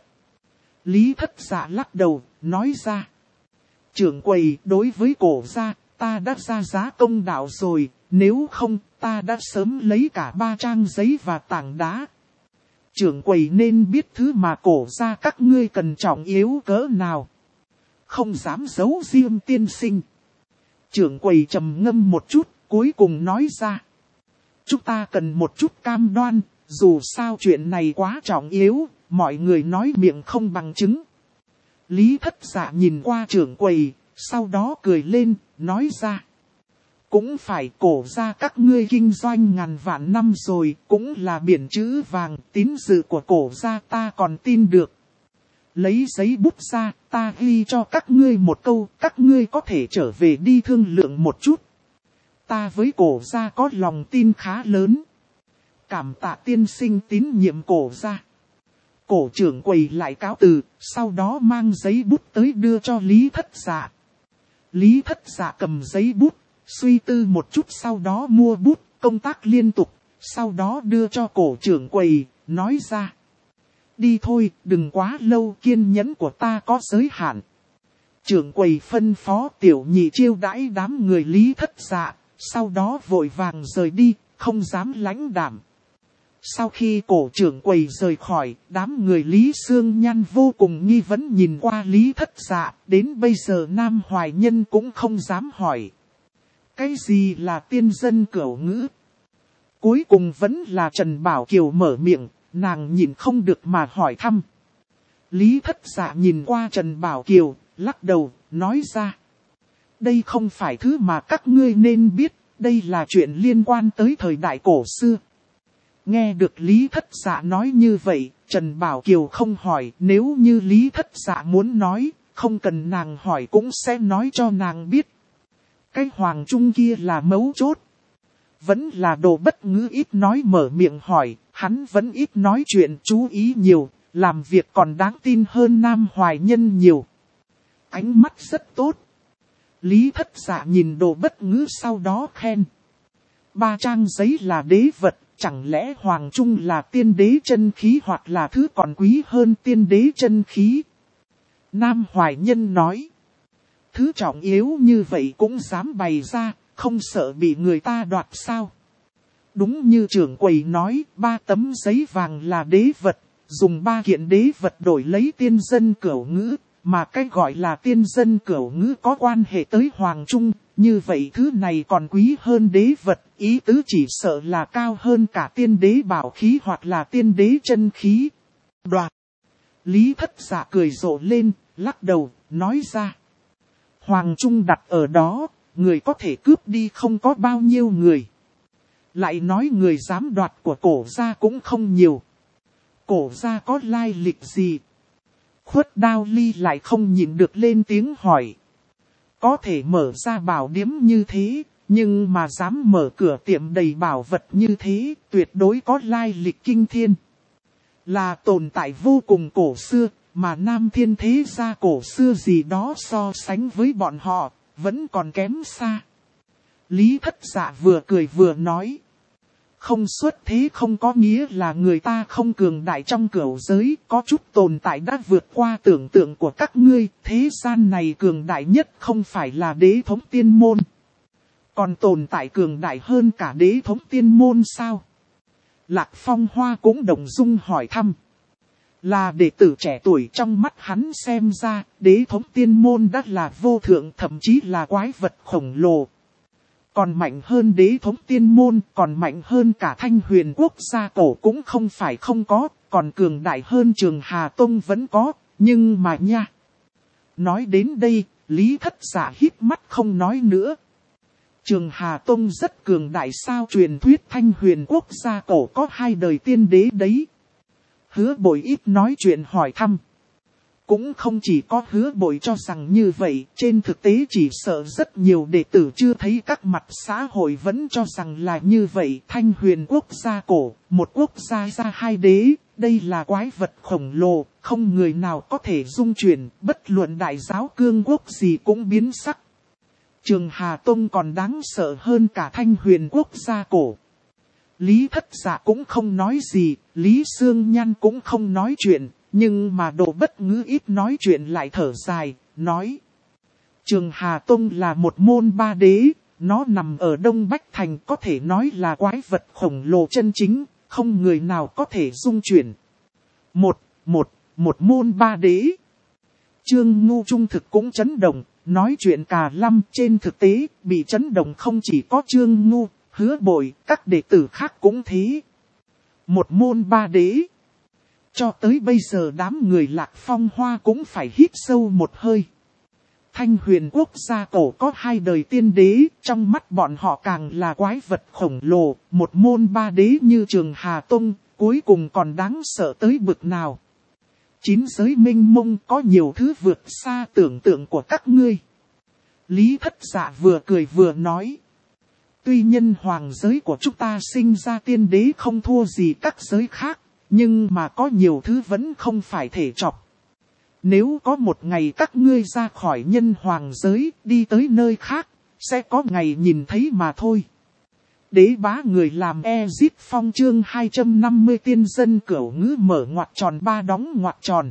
Lý Thất Dạ lắc đầu, nói ra. Trưởng quầy, đối với cổ gia, ta đã ra giá công đạo rồi, nếu không, ta đã sớm lấy cả 3 trang giấy và tảng đá. Trưởng quầy nên biết thứ mà cổ gia các ngươi cần trọng yếu cỡ nào. Không dám giấu riêng tiên sinh. Trưởng quầy trầm ngâm một chút, cuối cùng nói ra. Chúng ta cần một chút cam đoan, dù sao chuyện này quá trọng yếu, mọi người nói miệng không bằng chứng. Lý Thất Dạ nhìn qua trưởng quầy, sau đó cười lên, nói ra. Cũng phải, cổ gia các ngươi kinh doanh ngàn vạn năm rồi, cũng là biển chữ vàng, tín dự của cổ gia ta còn tin được. Lấy giấy bút ra, ta ghi cho các ngươi một câu, các ngươi có thể trở về đi thương lượng một chút. ta với cổ gia có lòng tin khá lớn. Cảm tạ tiên sinh tín nhiệm cổ gia. Cổ trưởng quầy lại cáo từ, sau đó mang giấy bút tới đưa cho Lý Thất Dạ. Lý Thất Dạ cầm giấy bút, suy tư một chút sau đó mua bút, công tác liên tục, sau đó đưa cho cổ trưởng quầy, nói ra. Đi thôi, đừng quá lâu, kiên nhẫn của ta có giới hạn. Trưởng quầy phân phó tiểu nhị chiêu đãi đám người Lý Thất Dạ, sau đó vội vàng rời đi, không dám lãnh đạm. Sau khi cổ trưởng quầy rời khỏi, đám người Lý Sương Nhan vô cùng nghi vấn nhìn qua Lý Thất Dạ, đến bây giờ Nam Hoài Nhân cũng không dám hỏi. Cái gì là tiên dân cửu ngữ? Cuối cùng vẫn là Trần Bảo Kiều mở miệng, nàng nhìn không được mà hỏi thăm. Lý Thất Dạ nhìn qua Trần Bảo Kiều, lắc đầu, nói ra. Đây không phải thứ mà các ngươi nên biết, đây là chuyện liên quan tới thời đại cổ xưa. Nghe được Lý Thất Dạ nói như vậy, Trần Bảo Kiều không hỏi, nếu như Lý Thất Dạ muốn nói, không cần nàng hỏi cũng sẽ nói cho nàng biết. Cái Hoàng Trung kia là mấu chốt. Vẫn là Đồ Bất Ngữ ít nói mở miệng hỏi, hắn vẫn ít nói chuyện chú ý nhiều, làm việc còn đáng tin hơn Nam Hoài Nhân nhiều. Ánh mắt rất tốt. Lý Thất Dạ nhìn Đồ Bất Ngữ sau đó khen. 3 trang giấy là đế vật, chẳng lẽ Hoàng Trung là tiên đế chân khí hoặc là thứ còn quý hơn tiên đế chân khí? Nam Hoài Nhân nói. Thứ trọng yếu như vậy cũng dám bày ra, không sợ bị người ta đoạt sao? Đúng như trưởng quầy nói, 3 tấm giấy vàng là đế vật, dùng 3 kiện đế vật đổi lấy tiên dân cửu ngữ, mà cái gọi là tiên dân cửu ngữ có quan hệ tới Hoàng Trung, như vậy thứ này còn quý hơn đế vật, ý tứ chỉ sợ là cao hơn cả tiên đế bảo khí hoặc là tiên đế chân khí. Đoạt. Lý Thất Dạ cười rộ lên, lắc đầu, nói ra. Hoàng Trung đặt ở đó, người có thể cướp đi không có bao nhiêu người. Lại nói người dám đoạt của cổ gia cũng không nhiều. Cổ gia có lai lịch gì? Khuất Đao Ly lại không nhịn được lên tiếng hỏi. Có thể mở ra bảo điếm như thế, nhưng mà dám mở cửa tiệm đầy bảo vật như thế, tuyệt đối có lai lịch kinh thiên. Là tồn tại vô cùng cổ xưa, mà Nam Thiên thế gia cổ xưa gì đó so sánh với bọn họ, vẫn còn kém xa. Lý Thất Dạ vừa cười vừa nói. Không xuất thế không có nghĩa là người ta không cường đại trong cửu giới, có chút tồn tại đã vượt qua tưởng tượng của các ngươi, thế gian này cường đại nhất không phải là đế thống tiên môn. Còn tồn tại cường đại hơn cả đế thống tiên môn sao? Lạc Phong Hoa cũng đồng dung hỏi thăm. Là đệ tử trẻ tuổi trong mắt hắn xem ra, đế thống tiên môn đã là vô thượng thậm chí là quái vật khổng lồ. Còn mạnh hơn đế thống tiên môn, còn mạnh hơn cả Thanh Huyền quốc gia cổ cũng không phải không có, còn cường đại hơn Trường Hà Tông vẫn có, nhưng mà nha. Nói đến đây, Lý Thất Dạ hít mắt không nói nữa. Trường Hà Tông rất cường đại sao? Truyền thuyết Thanh Huyền quốc gia cổ có 2 đời tiên đế đấy. Hứa Bội ít nói chuyện hỏi thăm. Cũng không chỉ có Hứa Bội cho rằng như vậy, trên thực tế chỉ sợ rất nhiều đệ tử chưa thấy các mặt xã hội vẫn cho rằng là như vậy. Thanh Huyền quốc gia cổ, một quốc gia ra 2 đế, đây là quái vật khổng lồ, không người nào có thể dung chuyển, bất luận đại giáo cương quốc gì cũng biến sắc. Trường Hà Tông còn đáng sợ hơn cả Thanh Huyền quốc gia cổ. Lý Thất Dạ cũng không nói gì, Lý Sương Nhan cũng không nói chuyện, nhưng mà Đồ Bất Ngữ ít nói chuyện lại thở dài, nói. Trường Hà Tông là một môn 3 đế, nó nằm ở Đông Bách Thành có thể nói là quái vật khổng lồ chân chính, không người nào có thể dung chuyển. Một môn 3 đế. Trương Ngu trung thực cũng chấn động, nói chuyện cà lăm trên thực tế, bị chấn động không chỉ có Trương Ngu, Hứa Bội, các đệ tử khác cũng thế. Một môn 3 đế. Cho tới bây giờ đám người Lạc Phong Hoa cũng phải hít sâu một hơi. Thanh Huyền quốc gia cổ có 2 đời tiên đế, trong mắt bọn họ càng là quái vật khổng lồ, một môn 3 đế như Trường Hà Tông, cuối cùng còn đáng sợ tới bực nào. 9 giới minh mông có nhiều thứ vượt xa tưởng tượng của các ngươi. Lý Thất Dạ vừa cười vừa nói. Tuy nhân hoàng giới của chúng ta sinh ra tiên đế không thua gì các giới khác, nhưng mà có nhiều thứ vẫn không phải thể chọc. Nếu có một ngày các ngươi ra khỏi nhân hoàng giới, đi tới nơi khác, sẽ có ngày nhìn thấy mà thôi. Đế bá người làm Ezit Phong chương 250 tiên dân cửu ngữ mở ngoặc tròn ba đóng ngoặc tròn.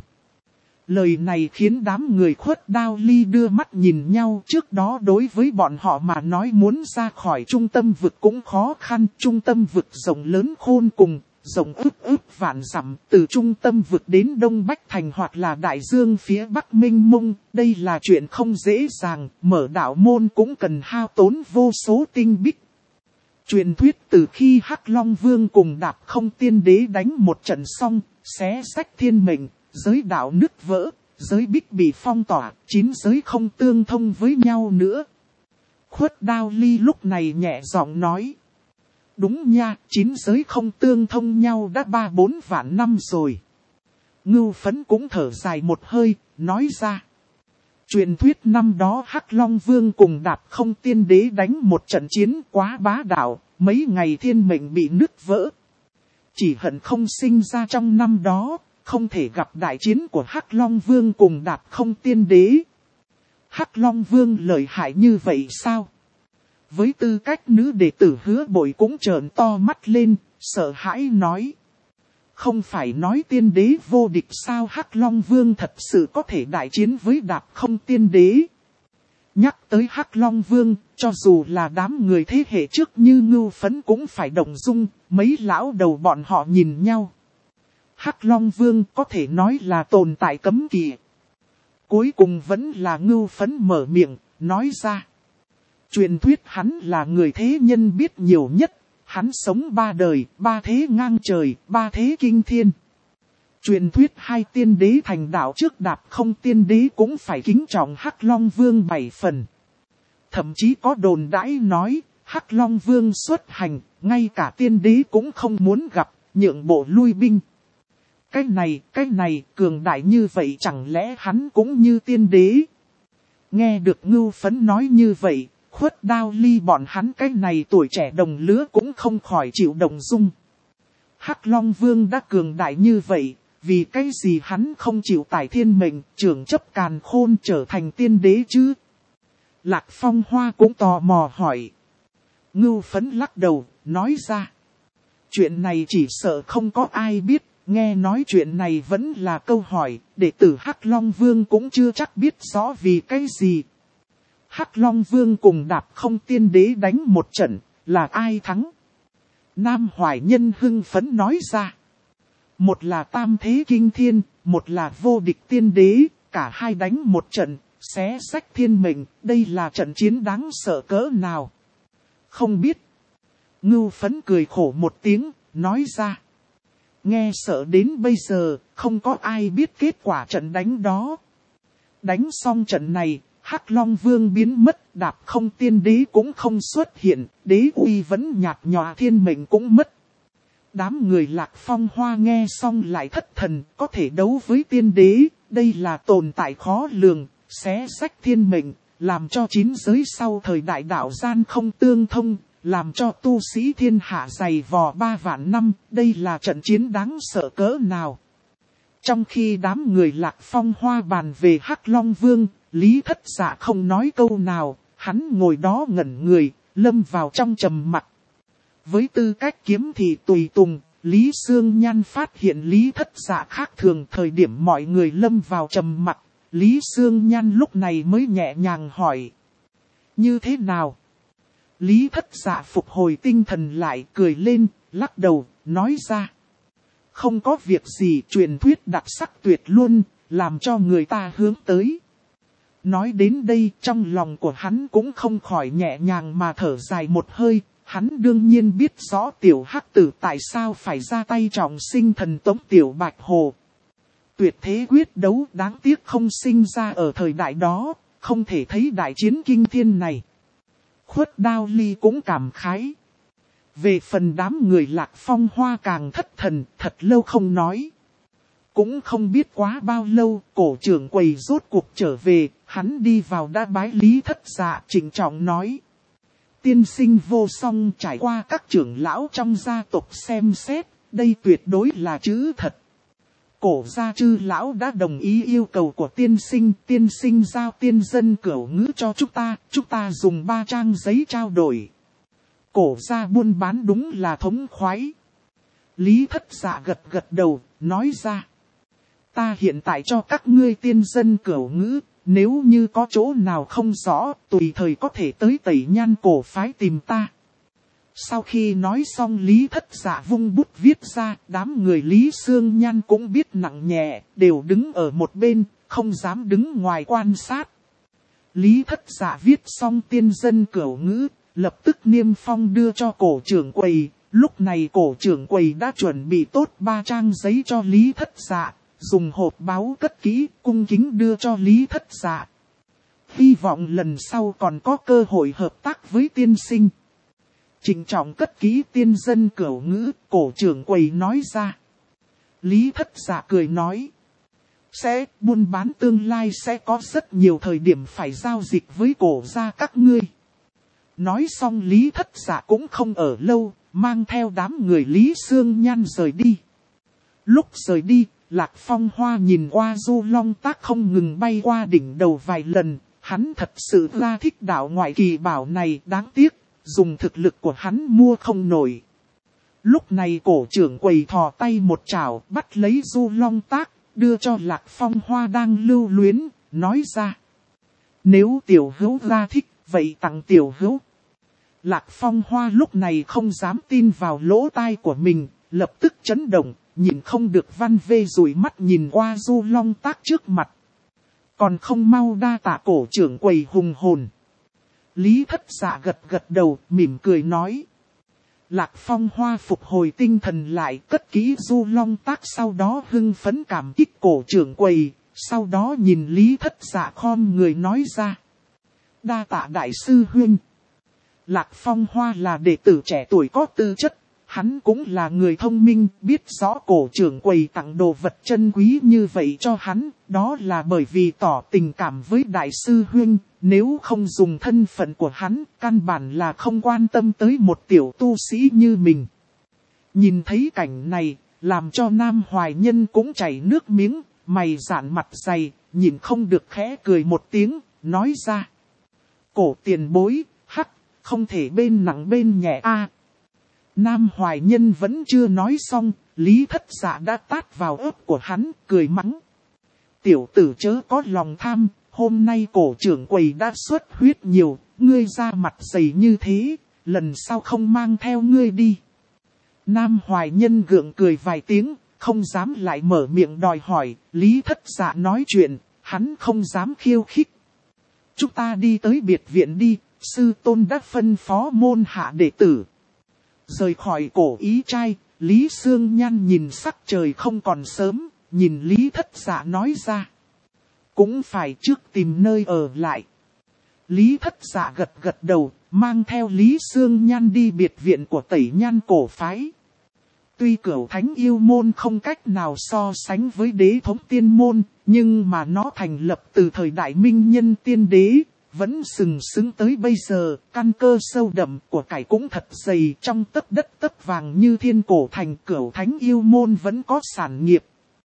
Lời này khiến đám người Khuất Đao Ly đưa mắt nhìn nhau. Trước đó đối với bọn họ mà nói muốn ra khỏi trung tâm vực cũng khó khăn. Trung tâm vực rộng lớn khôn cùng, rộng ức vạn dặm, từ trung tâm vực đến Đông Bách Thành hoặc là Đại Dương phía Bắc mênh mông. Đây là chuyện không dễ dàng, mở đạo môn cũng cần hao tốn vô số tinh bích. Truyền thuyết từ khi Hắc Long Vương cùng Đạp Không Tiên Đế đánh một trận xong, xé rách thiên mệnh, giới đạo nứt vỡ, giới bích bị phong tỏa, 9 giới không tương thông với nhau nữa. Khuất Đao Ly lúc này nhẹ giọng nói. Đúng nha, 9 giới không tương thông nhau đã 3-4 vạn năm rồi. Ngưu Phấn cũng thở dài một hơi, nói ra. Truyền thuyết năm đó Hắc Long Vương cùng Đạp Không Tiên Đế đánh một trận chiến quá bá đạo, mấy ngày thiên mệnh bị nứt vỡ. Chỉ hận không sinh ra trong năm đó, không thể gặp đại chiến của Hắc Long Vương cùng Đạp Không Tiên Đế. Hắc Long Vương lợi hại như vậy sao? Với tư cách nữ đệ tử Hứa Bội cũng trợn to mắt lên, sợ hãi nói. Không phải nói tiên đế vô địch sao? Hắc Long Vương thật sự có thể đại chiến với Đạp Không Tiên Đế. Nhắc tới Hắc Long Vương, cho dù là đám người thế hệ trước như Ngưu Phấn cũng phải động dung, mấy lão đầu bọn họ nhìn nhau. Hắc Long Vương có thể nói là tồn tại cấm kỵ. Cuối cùng vẫn là Ngưu Phấn mở miệng, nói ra. Truyền thuyết hắn là người thế nhân biết nhiều nhất. Hắn sống 3 đời, 3 thế ngang trời, 3 thế kinh thiên. Truyền thuyết 2 tiên đế thành đạo trước Đạp Không Tiên Đế cũng phải kính trọng Hắc Long Vương 7 phần. Thậm chí có đồn đãi nói, Hắc Long Vương xuất hành, ngay cả tiên đế cũng không muốn gặp, nhượng bộ lui binh. Cái này, cường đại như vậy chẳng lẽ hắn cũng như tiên đế? Nghe được Ngưu Phấn nói như vậy. Khuất Đao Ly bọn hắn cái này tuổi trẻ đồng lứa cũng không khỏi chịu động dung. Hắc Long Vương đã cường đại như vậy, vì cái gì hắn không chịu tải thiên mệnh, trưởng chấp càn khôn trở thành tiên đế chứ? Lạc Phong Hoa cũng tò mò hỏi. Ngưu Phấn lắc đầu, nói ra. Chuyện này chỉ sợ không có ai biết, nghe nói chuyện này vẫn là câu hỏi, đệ tử Hắc Long Vương cũng chưa chắc biết rõ vì cái gì. Hắc Long Vương cùng Đạp Không Tiên Đế đánh một trận, là ai thắng? Nam Hoài Nhân hưng phấn nói ra. Một là tam thế kinh thiên, một là vô địch tiên đế, cả hai đánh một trận, xé rách thiên mệnh, đây là trận chiến đáng sợ cỡ nào? Không biết. Ngưu Phấn cười khổ một tiếng, nói ra. Nghe sợ đến bây giờ, không có ai biết kết quả trận đánh đó. Đánh xong trận này, Hắc Long Vương biến mất, Đạp Không Tiên Đế cũng không xuất hiện, đế uy vẫn nhạt nhòa, thiên mệnh cũng mất. Đám người Lạc Phong Hoa nghe xong lại thất thần, có thể đấu với tiên đế, đây là tồn tại khó lường, xé rách thiên mệnh, làm cho 9 giới sau thời đại đạo gian không tương thông, làm cho tu sĩ thiên hạ dày vò 3 vạn năm, đây là trận chiến đáng sợ cỡ nào. Trong khi đám người Lạc Phong Hoa bàn về Hắc Long Vương, Lý Thất Dạ không nói câu nào, hắn ngồi đó ngẩn người, lâm vào trong trầm mặc. Với tư cách kiếm thị tùy tùng, Lý Sương Nhan phát hiện Lý Thất Dạ khác thường. Thời điểm mọi người lâm vào trầm mặc, Lý Sương Nhan lúc này mới nhẹ nhàng hỏi. Như thế nào? Lý Thất Dạ phục hồi tinh thần lại, cười lên, lắc đầu, nói ra. Không có việc gì, truyền thuyết đặc sắc tuyệt luôn, làm cho người ta hướng tới. Nói đến đây, trong lòng của hắn cũng không khỏi nhẹ nhàng mà thở dài một hơi. Hắn đương nhiên biết rõ tiểu hắc tử tại sao phải ra tay trọng sinh thần tống tiểu bạch hồ. Tuyệt thế quyết đấu đáng tiếc không sinh ra ở thời đại đó, không thể thấy đại chiến kinh thiên này. Khuất Đao Ly cũng cảm khái. Về phần đám người Lạc Phong Hoa càng thất thần, thật lâu không nói. Cũng không biết quá bao lâu, cổ trưởng quầy rốt cuộc trở về, hắn đi vào đã bái Lý Thất Dạ trịnh trọng nói. Tiên sinh vô song trải qua các trưởng lão trong gia tộc xem xét, đây tuyệt đối là chữ thật. Cổ gia chư lão đã đồng ý yêu cầu của tiên sinh giao tiên dân cửu ngữ cho chúng ta dùng 3 trang giấy trao đổi. Cổ gia buôn bán đúng là thống khoái. Lý Thất Dạ gật gật đầu, nói ra. Ta hiện tại cho các ngươi tiên dân cửu ngữ, nếu như có chỗ nào không rõ, tùy thời có thể tới Tẩy Nhan cổ phái tìm ta. Sau khi nói xong Lý Thất Dạ vung bút viết ra, đám người Lý Sương Nhan cũng biết nặng nhẹ, đều đứng ở một bên, không dám đứng ngoài quan sát. Lý Thất Dạ viết xong tiên dân cửu ngữ, lập tức niêm phong đưa cho cổ trưởng quầy. Lúc này cổ trưởng quầy đã chuẩn bị tốt 3 trang giấy cho Lý Thất Dạ, dùng hộp báu cất kỹ, cung kính đưa cho Lý Thất Dạ. Hy vọng lần sau còn có cơ hội hợp tác với tiên sinh. Trịnh trọng cất kỹ tiên dân cửu ngữ, cổ trưởng quầy nói ra. Lý Thất Dạ cười nói. Sẽ buôn bán tương lai sẽ có rất nhiều thời điểm phải giao dịch với cổ gia các ngươi. Nói xong Lý Thất Dạ cũng không ở lâu, mang theo đám người Lý Sương Nhan rời đi. Lúc rời đi, Lạc Phong Hoa nhìn qua Du Long Tác không ngừng bay qua đỉnh đầu vài lần, hắn thật sự ra thích đạo ngoại kỳ bảo này, đáng tiếc, dùng thực lực của hắn mua không nổi. Lúc này cổ trưởng quầy thò tay một chảo bắt lấy Du Long Tác, đưa cho Lạc Phong Hoa đang lưu luyến, nói ra. Nếu tiểu hữu ra thích, vậy tặng tiểu hữu. Lạc Phong Hoa lúc này không dám tin vào lỗ tai của mình, lập tức chấn động, nhìn không được văn vê rủi mắt nhìn qua Du Long Tác trước mặt. Còn không mau đa tạ cổ trưởng quầy hùng hồn. Lý Thất Dạ gật gật đầu, mỉm cười nói. Lạc Phong Hoa phục hồi tinh thần lại, cất kỹ Du Long Tác, sau đó hưng phấn cảm kích cổ trưởng quầy, sau đó nhìn Lý Thất Dạ khom người nói ra. Đa tạ đại sư huynh. Lạc Phong Hoa là đệ tử trẻ tuổi có tư chất, hắn cũng là người thông minh, biết rõ cổ trưởng quầy tặng đồ vật chân quý như vậy cho hắn, đó là bởi vì tỏ tình cảm với đại sư huynh, nếu không dùng thân phận của hắn, căn bản là không quan tâm tới một tiểu tu sĩ như mình. Nhìn thấy cảnh này, làm cho Nam Hoài Nhân cũng chảy nước miếng, mày giãn mặt dày, nhìn không được khẽ cười một tiếng, nói ra. Cổ tiền bối, không thể bên nặng bên nhẹ a. Nam Hoài Nhân vẫn chưa nói xong, Lý Thất Dạ đã tát vào ớt của hắn, cười mắng. Tiểu tử chớ có lòng tham, hôm nay cổ trưởng quầy đã xuất huyết nhiều, ngươi ra mặt dày như thế, lần sau không mang theo ngươi đi. Nam Hoài Nhân gượng cười vài tiếng, không dám lại mở miệng đòi hỏi, Lý Thất Dạ nói chuyện, hắn không dám khiêu khích. Chúng ta đi tới biệt viện đi, sư tôn đã phân phó môn hạ đệ tử. Rời khỏi cổ ý trai, Lý Sương Nhan nhìn sắc trời không còn sớm, nhìn Lý Thất Dạ nói ra. Cũng phải trước tìm nơi ở lại. Lý Thất Dạ gật gật đầu, mang theo Lý Sương Nhan đi biệt viện của Tẩy Nhan cổ phái. Tuy Cửu Thánh Yêu Môn không cách nào so sánh với Đế Thống Tiên Môn, nhưng mà nó thành lập từ thời đại Minh Nhân Tiên Đế, vẫn sừng sững tới bây giờ, căn cơ sâu đậm của cải cũng thật dày, trong tấc đất tấc vàng như Thiên Cổ Thành. Cửu Thánh Yêu Môn vẫn có sản nghiệp,